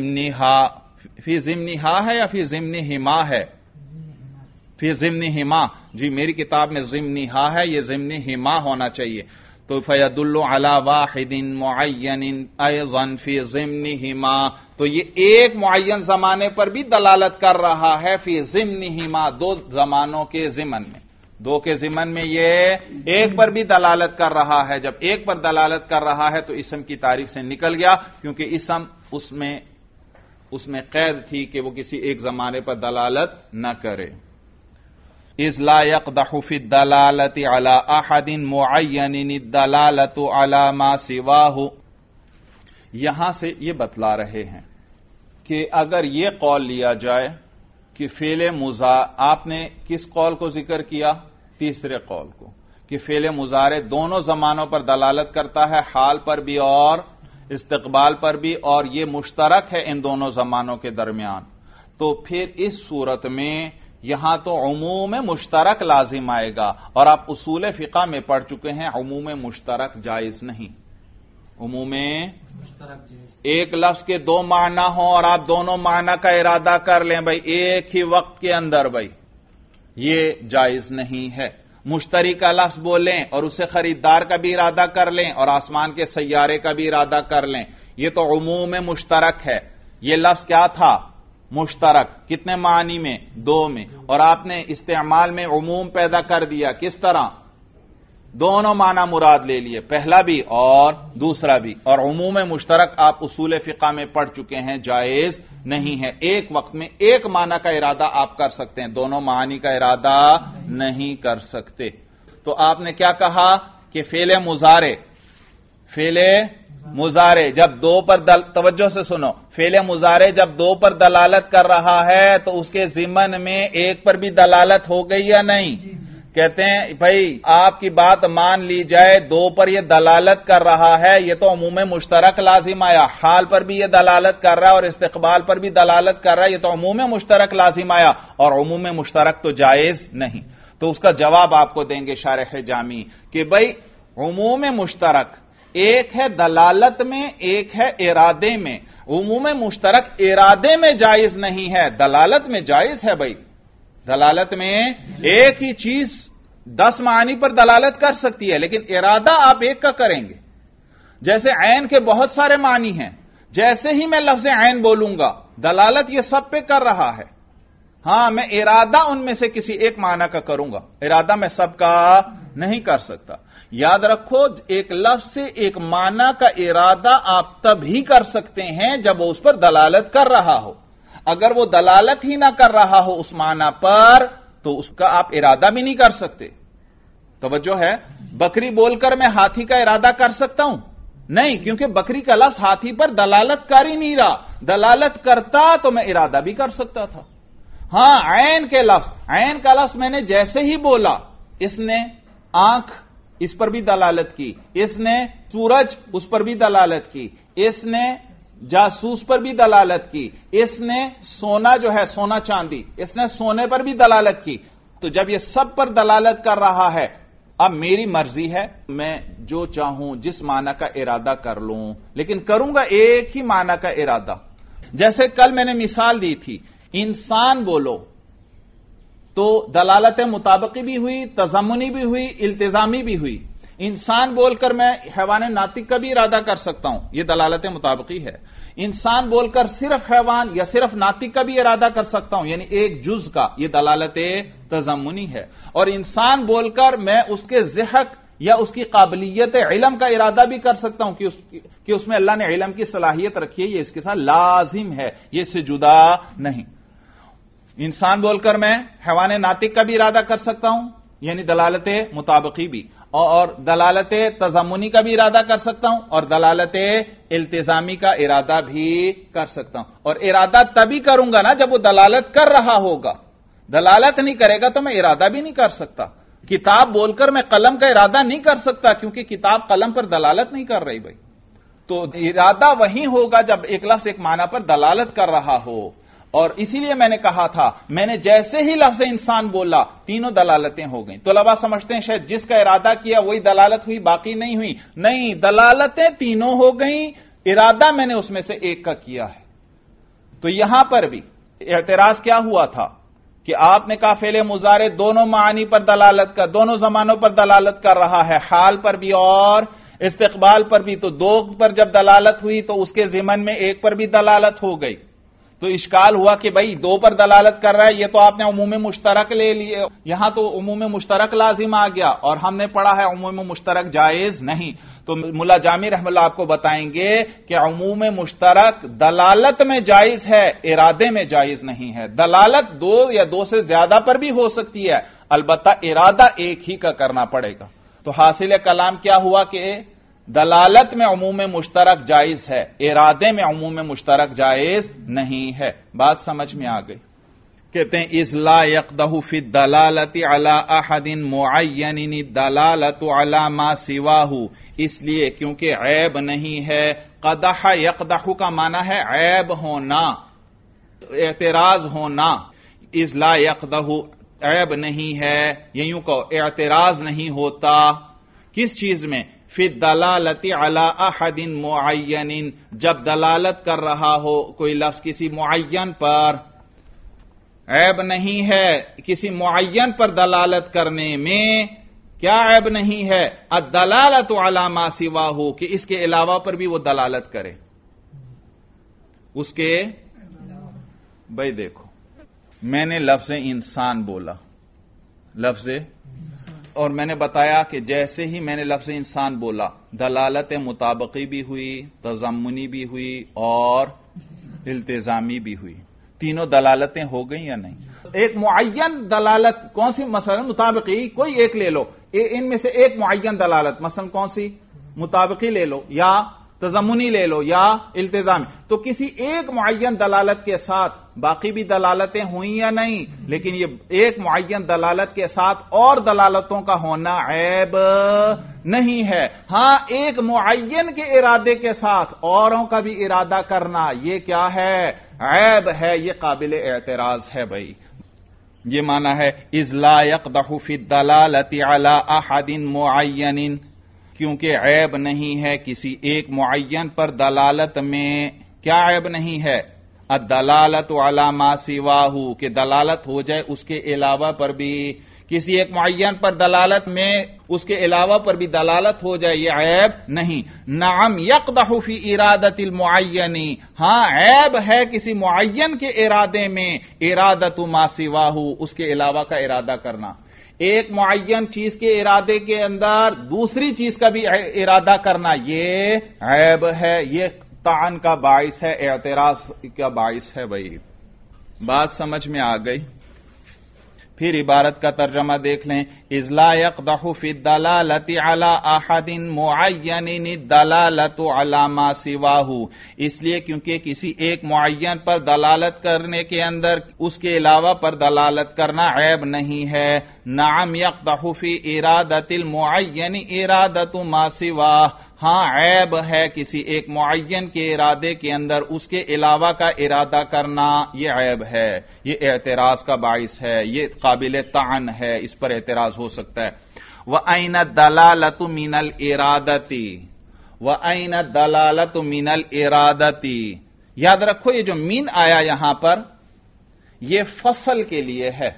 [SPEAKER 1] ضمنہا ہے یا فی ضمنہما ہے؟ فی ضمنہما، جی میری کتاب میں ضمنہا ہے، یہ ضمنہما ہونا چاہیے، تو فیدل علی واحد معین ایضا فی ضمنہما، تو یہ ایک معین زمانے پر بھی دلالت کر رہا ہے، فی ضمنہما، دو زمانوں کے ضمن میں، دو کے ضمن میں یہ ایک پر بھی دلالت کر رہا ہے۔ جب ایک پر دلالت کر رہا ہے تو اسم کی تعریف سے نکل گیا، کیونکہ اسم اس میں قید تھی کہ وہ کسی ایک زمانے پر دلالت نہ کرے۔ اذ لا يقدح في الدلالة على احد معين الدلالة على ما سواه، یہاں سے یہ بتلا رہے ہیں کہ اگر یہ قول لیا جائے کہ فعل مضارع، آپ نے کس قول کو ذکر کیا؟ تیسرے قول کو، کہ فعل مضارع دونوں زمانوں پر دلالت کرتا ہے، حال پر بھی اور استقبال پر بھی، اور یہ مشترک ہے ان دونوں زمانوں کے درمیان، تو پھر اس صورت میں یہاں تو عموم مشترک لازم آئے گا، اور آپ اصول فقہ میں پڑھ چکے ہیں عموم مشترک جائز نہیں۔ عموم ایک لفظ کے دو معنی ہوں اور آپ دونوں معنی کا ارادہ کر لیں بھائی ایک ہی وقت کے اندر، بھائی یہ جائز نہیں ہے۔ مشتری کا لفظ بولیں اور اسے خریدار کا بھی ارادہ کر لیں اور آسمان کے سیارے کا بھی ارادہ کر لیں، یہ تو عموم مشترک ہے۔ یہ لفظ کیا تھا؟ مشترک، کتنے معنی میں؟ دو میں، اور آپ نے استعمال میں عموم پیدا کر دیا، کس طرح؟ دونوں معنی مراد لے لیے، پہلا بھی اور دوسرا بھی، اور عموم مشترک آپ اصول فقہ میں پڑھ چکے ہیں جائز نہیں ہے۔ ایک وقت میں ایک معنی کا ارادہ آپ کر سکتے ہیں، دونوں معنی کا ارادہ نہیں کر سکتے۔ تو آپ نے کیا کہا کہ فعل مضارع جب دو پر توجہ سے سنو، فعل مضارع جب دو پر دلالت کر رہا ہے تو اس کے ضمن میں ایک پر بھی دلالت ہو گئی یا نہیں؟ کہتے ہیں بھائی آپ کی بات مان لی جائے، دو پر یہ دلالت کر رہا ہے، یہ تو عموم مشترک لازم آیا، حال پر بھی یہ دلالت کر رہا ہے اور استقبال پر بھی دلالت کر رہا ہے، یہ تو عموم مشترک لازم آیا، اور عموم مشترک تو جائز نہیں۔ تو اس کا جواب آپ کو دیں گے شارح جامی کہ بھائی عموم مشترک ایک ہے دلالت میں، ایک ہے ارادے میں۔ عموم مشترک ارادے میں جائز نہیں ہے، دلالت میں جائز ہے۔ بھائی دلالت میں ایک ہی چیز 10 معنی پر دلالت کر سکتی ہے، لیکن ارادہ آپ ایک کا کریں گے. جیسے عین کے بہت سارے معنی ہیں، جیسے ہی میں لفظ عین بولوں گا دلالت یہ سب پہ کر رہا ہے. ہاں میں ارادہ ان میں سے کسی ایک معنی کا کروں گا، ارادہ میں سب کا نہیں کر سکتا. یاد رکھو ایک لفظ سے ایک معنی کا ارادہ آپ تب ہی کر سکتے ہیں جب وہ اس پر دلالت کر رہا ہو. اگر وہ دلالت ہی نہ کر رہا ہو اس معنی پر تو اس کا آپ ارادہ بھی نہیں کر سکتے. توجہ ہے؟ بکری بول کر میں ہاتھی کا ارادہ کر سکتا ہوں؟ نہیں، کیونکہ بکری کا لفظ ہاتھی پر دلالت کر ہی نہیں رہا. دلالت کرتا تو میں ارادہ بھی کر سکتا تھا. ہاں عین کے لفظ، عین کا لفظ میں نے جیسے ہی بولا، اس نے آنکھ اس پر بھی دلالت کی، اس نے سورج اس پر بھی دلالت کی، اس نے جاسوس پر بھی دلالت کی، اس نے سونا جو ہے سونا چاندی، اس نے سونے پر بھی دلالت کی. تو جب یہ سب پر دلالت کر رہا ہے، اب میری مرضی ہے میں جو چاہوں جس معنی کا ارادہ کر لوں، لیکن کروں گا ایک ہی معنی کا ارادہ. جیسے کل میں نے مثال دی تھی، انسان بولو تو دلالت مطابقی بھی ہوئی، تضمنی بھی ہوئی، التزامی بھی ہوئی. انسان بول کر میں حیوان ناطق کا بھی ارادہ کر سکتا ہوں، یہ دلالت مطابقی ہے. انسان بول کر صرف حیوان یا صرف ناطق کا بھی ارادہ کر سکتا ہوں، یعنی ایک جز کا، یہ دلالت تضمنی ہے. اور انسان بول کر میں اس کے ذہق یا اس کی قابلیت علم کا ارادہ بھی کر سکتا ہوں کہ اس میں اللہ نے علم کی صلاحیت رکھی ہے، یہ اس کے ساتھ لازم ہے، یہ اس سے جدا نہیں. انسان بول کر میں حیوان ناطق کا بھی ارادہ کر سکتا ہوں، یعنی دلالت مطابقی بھی، اور دلالت تضمنی کا بھی ارادہ کر سکتا ہوں، اور دلالت التزامی کا ارادہ بھی کر سکتا ہوں. اور ارادہ تبھی کروں گا نا جب وہ دلالت کر رہا ہوگا. دلالت نہیں کرے گا تو میں ارادہ بھی نہیں کر سکتا. کتاب بول کر میں قلم کا ارادہ نہیں کر سکتا کیونکہ کتاب قلم پر دلالت نہیں کر رہی بھائی. تو ارادہ وہی ہوگا جب ایک لفظ ایک معنی پر دلالت کر رہا ہو. اور اسی لیے میں نے کہا تھا، میں نے جیسے ہی لفظ انسان بولا تینوں دلالتیں ہو گئیں. طلباء سمجھتے ہیں شاید جس کا ارادہ کیا وہی دلالت ہوئی، باقی نہیں ہوئی. نہیں، دلالتیں تینوں ہو گئیں، ارادہ میں نے اس میں سے ایک کا کیا ہے. تو یہاں پر بھی اعتراض کیا ہوا تھا کہ آپ نے کہا فعل مضارع دونوں معانی پر دلالت کر، دونوں زمانوں پر دلالت کر رہا ہے، حال پر بھی اور استقبال پر بھی. تو دو پر جب دلالت ہوئی تو اس کے ضمن میں ایک پر بھی دلالت ہو گئی. تو اشکال ہوا کہ بھائی دو پر دلالت کر رہا ہے، یہ تو آپ نے عموم مشترک لے لیے، یہاں تو عموم مشترک لازم آ گیا، اور ہم نے پڑھا ہے عموم مشترک جائز نہیں. تو ملا جامی رحمہ اللہ آپ کو بتائیں گے کہ عموم مشترک دلالت میں جائز ہے، ارادے میں جائز نہیں ہے. دلالت دو یا دو سے زیادہ پر بھی ہو سکتی ہے، البتہ ارادہ ایک ہی کا کرنا پڑے گا. تو حاصل کلام کیا ہوا کہ دلالت میں عموم مشترک جائز ہے، ارادے میں عموم مشترک جائز نہیں ہے. بات سمجھ میں آ گئی؟ کہتے ہیں اذ لا يقدح في الدلالة على احد معين الدلالة على ما سواه، اس لیے کیونکہ عیب نہیں ہے. قدح یقدح کا معنی ہے عیب ہونا، اعتراض ہونا. اذ لا يقدح عیب نہیں ہے، یوں کہو اعتراض نہیں ہوتا. کس چیز میں؟ فی الدلالۃ علی احد معین، جب دلالت کر رہا ہو کوئی لفظ کسی معین پر. عیب نہیں ہے کسی معین پر دلالت کرنے میں. کیا عیب نہیں ہے؟ الدلالۃ علی ما سواہ، کہ اس کے علاوہ پر بھی وہ دلالت کرے. اس کے بھائی دیکھو، میں نے لفظ انسان بولا، لفظ، اور میں نے بتایا کہ جیسے ہی میں نے لفظ انسان بولا دلالت مطابقی بھی ہوئی، تضمنی بھی ہوئی اور التزامی بھی ہوئی. تینوں دلالتیں ہو گئیں یا نہیں؟ ایک معین دلالت کون سی؟ مثلا مطابقی کوئی ایک لے لو، ان میں سے ایک معین دلالت مثلا کون سی؟ مطابقی لے لو یا تضمنی لے لو یا التزامی. تو کسی ایک معین دلالت کے ساتھ باقی بھی دلالتیں ہوئیں یا نہیں؟ لیکن یہ ایک معین دلالت کے ساتھ اور دلالتوں کا ہونا عیب نہیں ہے. ہاں ایک معین کے ارادے کے ساتھ اوروں کا بھی ارادہ کرنا یہ کیا ہے؟ عیب ہے، یہ قابل اعتراض ہے بھائی. یہ معنی ہے اذ لا يقدح فی الدلالۃ علی احد معین، کیونکہ عیب نہیں ہے کسی ایک معین پر دلالت میں. کیا عیب نہیں ہے؟ الدلالۃ علی ما سواہ، کہ دلالت ہو جائے اس کے علاوہ پر بھی. کسی ایک معین پر دلالت میں اس کے علاوہ پر بھی دلالت ہو جائے یہ عیب نہیں. نعم یقدح فی ارادت المعین، ہاں عیب ہے کسی معین کے ارادے میں ارادت ما سواہ، اس کے علاوہ کا ارادہ کرنا. ایک معین چیز کے ارادے کے اندر دوسری چیز کا بھی ارادہ کرنا یہ عیب ہے، یہ طعن کا باعث ہے، اعتراض کا باعث ہے. بھائی بات سمجھ میں آ گئی؟ پھر عبارت کا ترجمہ دیکھ لیں. اذ لا يقدح في الدلالة على احد معین الدلالة على ما سواه، اس لیے کیونکہ کسی ایک معین پر دلالت کرنے کے اندر اس کے علاوہ پر دلالت کرنا عیب نہیں ہے. نعم يقدح في ارادة المعین ارادة ما سواه، ہاں عیب ہے کسی ایک معین کے ارادے کے اندر اس کے علاوہ کا ارادہ کرنا، یہ عیب ہے، یہ اعتراض کا باعث ہے، یہ قابل طعن ہے، اس پر اعتراض ہو سکتا ہے. وَأَيْنَ الدَّلَالَةُ مِنَ الْإِرَادَةِ، وَأَيْنَ الدَّلَالَةُ مِنَ الْإِرَادَةِ، یاد رکھو یہ جو مین آیا یہاں پر یہ فصل کے لیے ہے.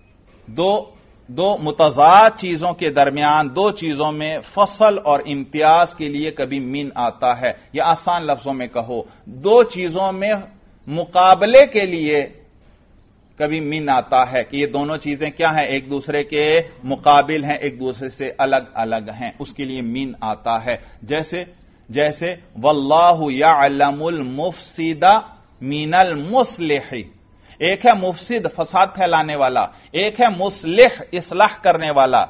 [SPEAKER 1] دو متضاد چیزوں کے درمیان دو چیزوں میں فصل اور امتیاز کے لیے کبھی مین آتا ہے، یا آسان لفظوں میں کہو دو چیزوں میں مقابلے کے لیے کبھی مین آتا ہے کہ یہ دونوں چیزیں کیا ہیں، ایک دوسرے کے مقابل ہیں، ایک دوسرے سے الگ الگ ہیں، اس کے لیے مین آتا ہے. جیسے واللہ یعلم المفسد من المصلح، ایک ہے مفسد فساد پھیلانے والا، ایک ہے مصلح اصلاح کرنے والا.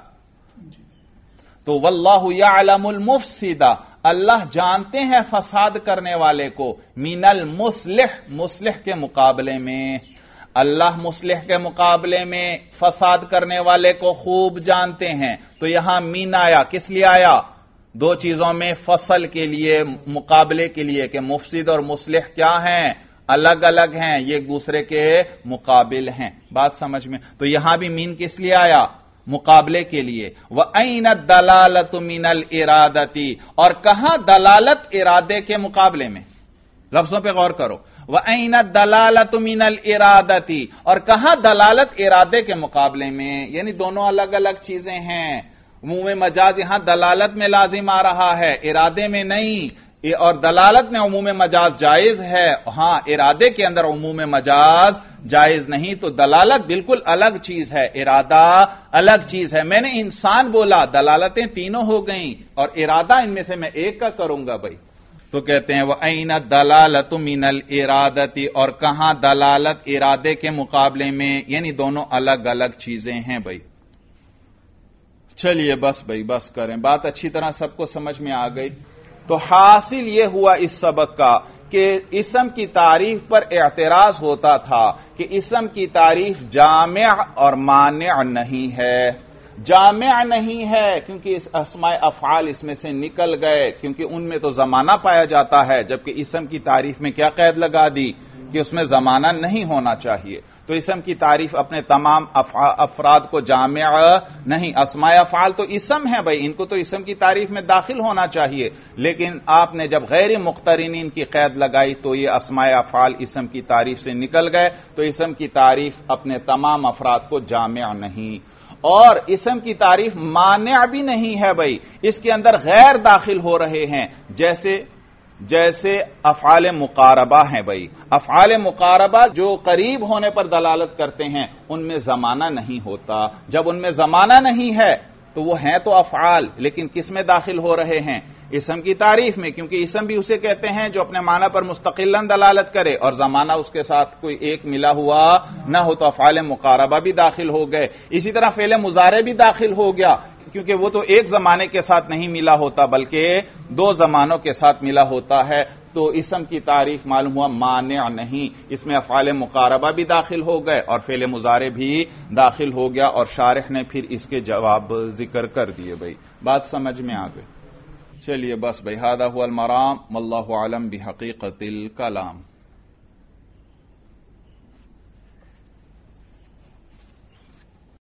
[SPEAKER 1] تو واللہ یعلم المفسد، اللہ جانتے ہیں فساد کرنے والے کو، من المصلح، مصلح کے مقابلے میں. اللہ مصلح کے مقابلے میں فساد کرنے والے کو خوب جانتے ہیں. تو یہاں مین آیا، کس لیے آیا؟ دو چیزوں میں فصل کے لیے، مقابلے کے لیے، کہ مفسد اور مصلح کیا ہیں، الگ الگ ہیں، یہ ایک دوسرے کے مقابل ہیں. بات سمجھ میں؟ تو یہاں بھی مین کس لیے آیا؟ مقابلے کے لیے. وَأَيْنَ الدَّلَالَةُ مِنَ الْإِرَادَةِ، اور کہاں دلالت ارادے کے مقابلے میں؟ لفظوں پہ غور کرو. وَأَيْنَ الدَّلَالَةُ مِنَ الْإِرَادَةِ، اور کہاں دلالت ارادے کے مقابلے میں، یعنی دونوں الگ الگ چیزیں ہیں. عموم مجاز یہاں دلالت میں لازم آ رہا ہے، ارادے میں نہیں، اور دلالت میں عموم مجاز جائز ہے، ہاں ارادے کے اندر عموم مجاز جائز نہیں. تو دلالت بالکل الگ چیز ہے، ارادہ الگ چیز ہے. میں نے انسان بولا، دلالتیں تینوں ہو گئیں، اور ارادہ ان میں سے میں ایک کا کروں گا. بھائی تو کہتے ہیں وَأَيْنَ الدَّلَالَةُ مِنَ الْإِرَادَةِ، اور کہاں دلالت ارادے کے مقابلے میں، یعنی دونوں الگ الگ چیزیں ہیں. بھائی چلیے بس کریں، بات اچھی طرح سب کو سمجھ میں آ گئی. تو حاصل یہ ہوا اس سبق کا کہ اسم کی تعریف پر اعتراض ہوتا تھا کہ اسم کی تعریف جامع اور مانع نہیں ہے. جامع نہیں ہے کیونکہ اس اسماء افعال اس میں سے نکل گئے، کیونکہ ان میں تو زمانہ پایا جاتا ہے، جبکہ اسم کی تعریف میں کیا قید لگا دی کہ اس میں زمانہ نہیں ہونا چاہیے. تو اسم کی تعریف اپنے تمام افراد کو جامع نہیں. اسماء افعال تو اسم ہیں بھائی، ان کو تو اسم کی تعریف میں داخل ہونا چاہیے، لیکن آپ نے جب غیر مقترنین کی قید لگائی تو یہ اسماء افعال اسم کی تعریف سے نکل گئے. تو اسم کی تعریف اپنے تمام افراد کو جامع نہیں. اور اسم کی تعریف مانع بھی نہیں ہے بھائی، اس کے اندر غیر داخل ہو رہے ہیں، جیسے افعال مقاربہ ہیں. بھائی افعال مقاربہ جو قریب ہونے پر دلالت کرتے ہیں ان میں زمانہ نہیں ہوتا. جب ان میں زمانہ نہیں ہے تو وہ ہیں تو افعال، لیکن کس میں داخل ہو رہے ہیں؟ اسم کی تعریف میں، کیونکہ اسم بھی اسے کہتے ہیں جو اپنے معنی پر مستقلاً دلالت کرے اور زمانہ اس کے ساتھ کوئی ایک ملا ہوا نہ ہو. تو افعال مقاربہ بھی داخل ہو گئے. اسی طرح فعل مضارع بھی داخل ہو گیا، کیونکہ وہ تو ایک زمانے کے ساتھ نہیں ملا ہوتا بلکہ دو زمانوں کے ساتھ ملا ہوتا ہے. تو اسم کی تعریف معلوم ہوا مانع نہیں، اس میں افعال مقاربہ بھی داخل ہو گئے اور فعل مضارع بھی داخل ہو گیا، اور شارح نے پھر اس کے جواب ذکر کر دیے. بھائی بات سمجھ میں آ گئی؟ چلیے بس بھائی، ھذا ھو المرام واللہ اعلم بحقیقت الکلام.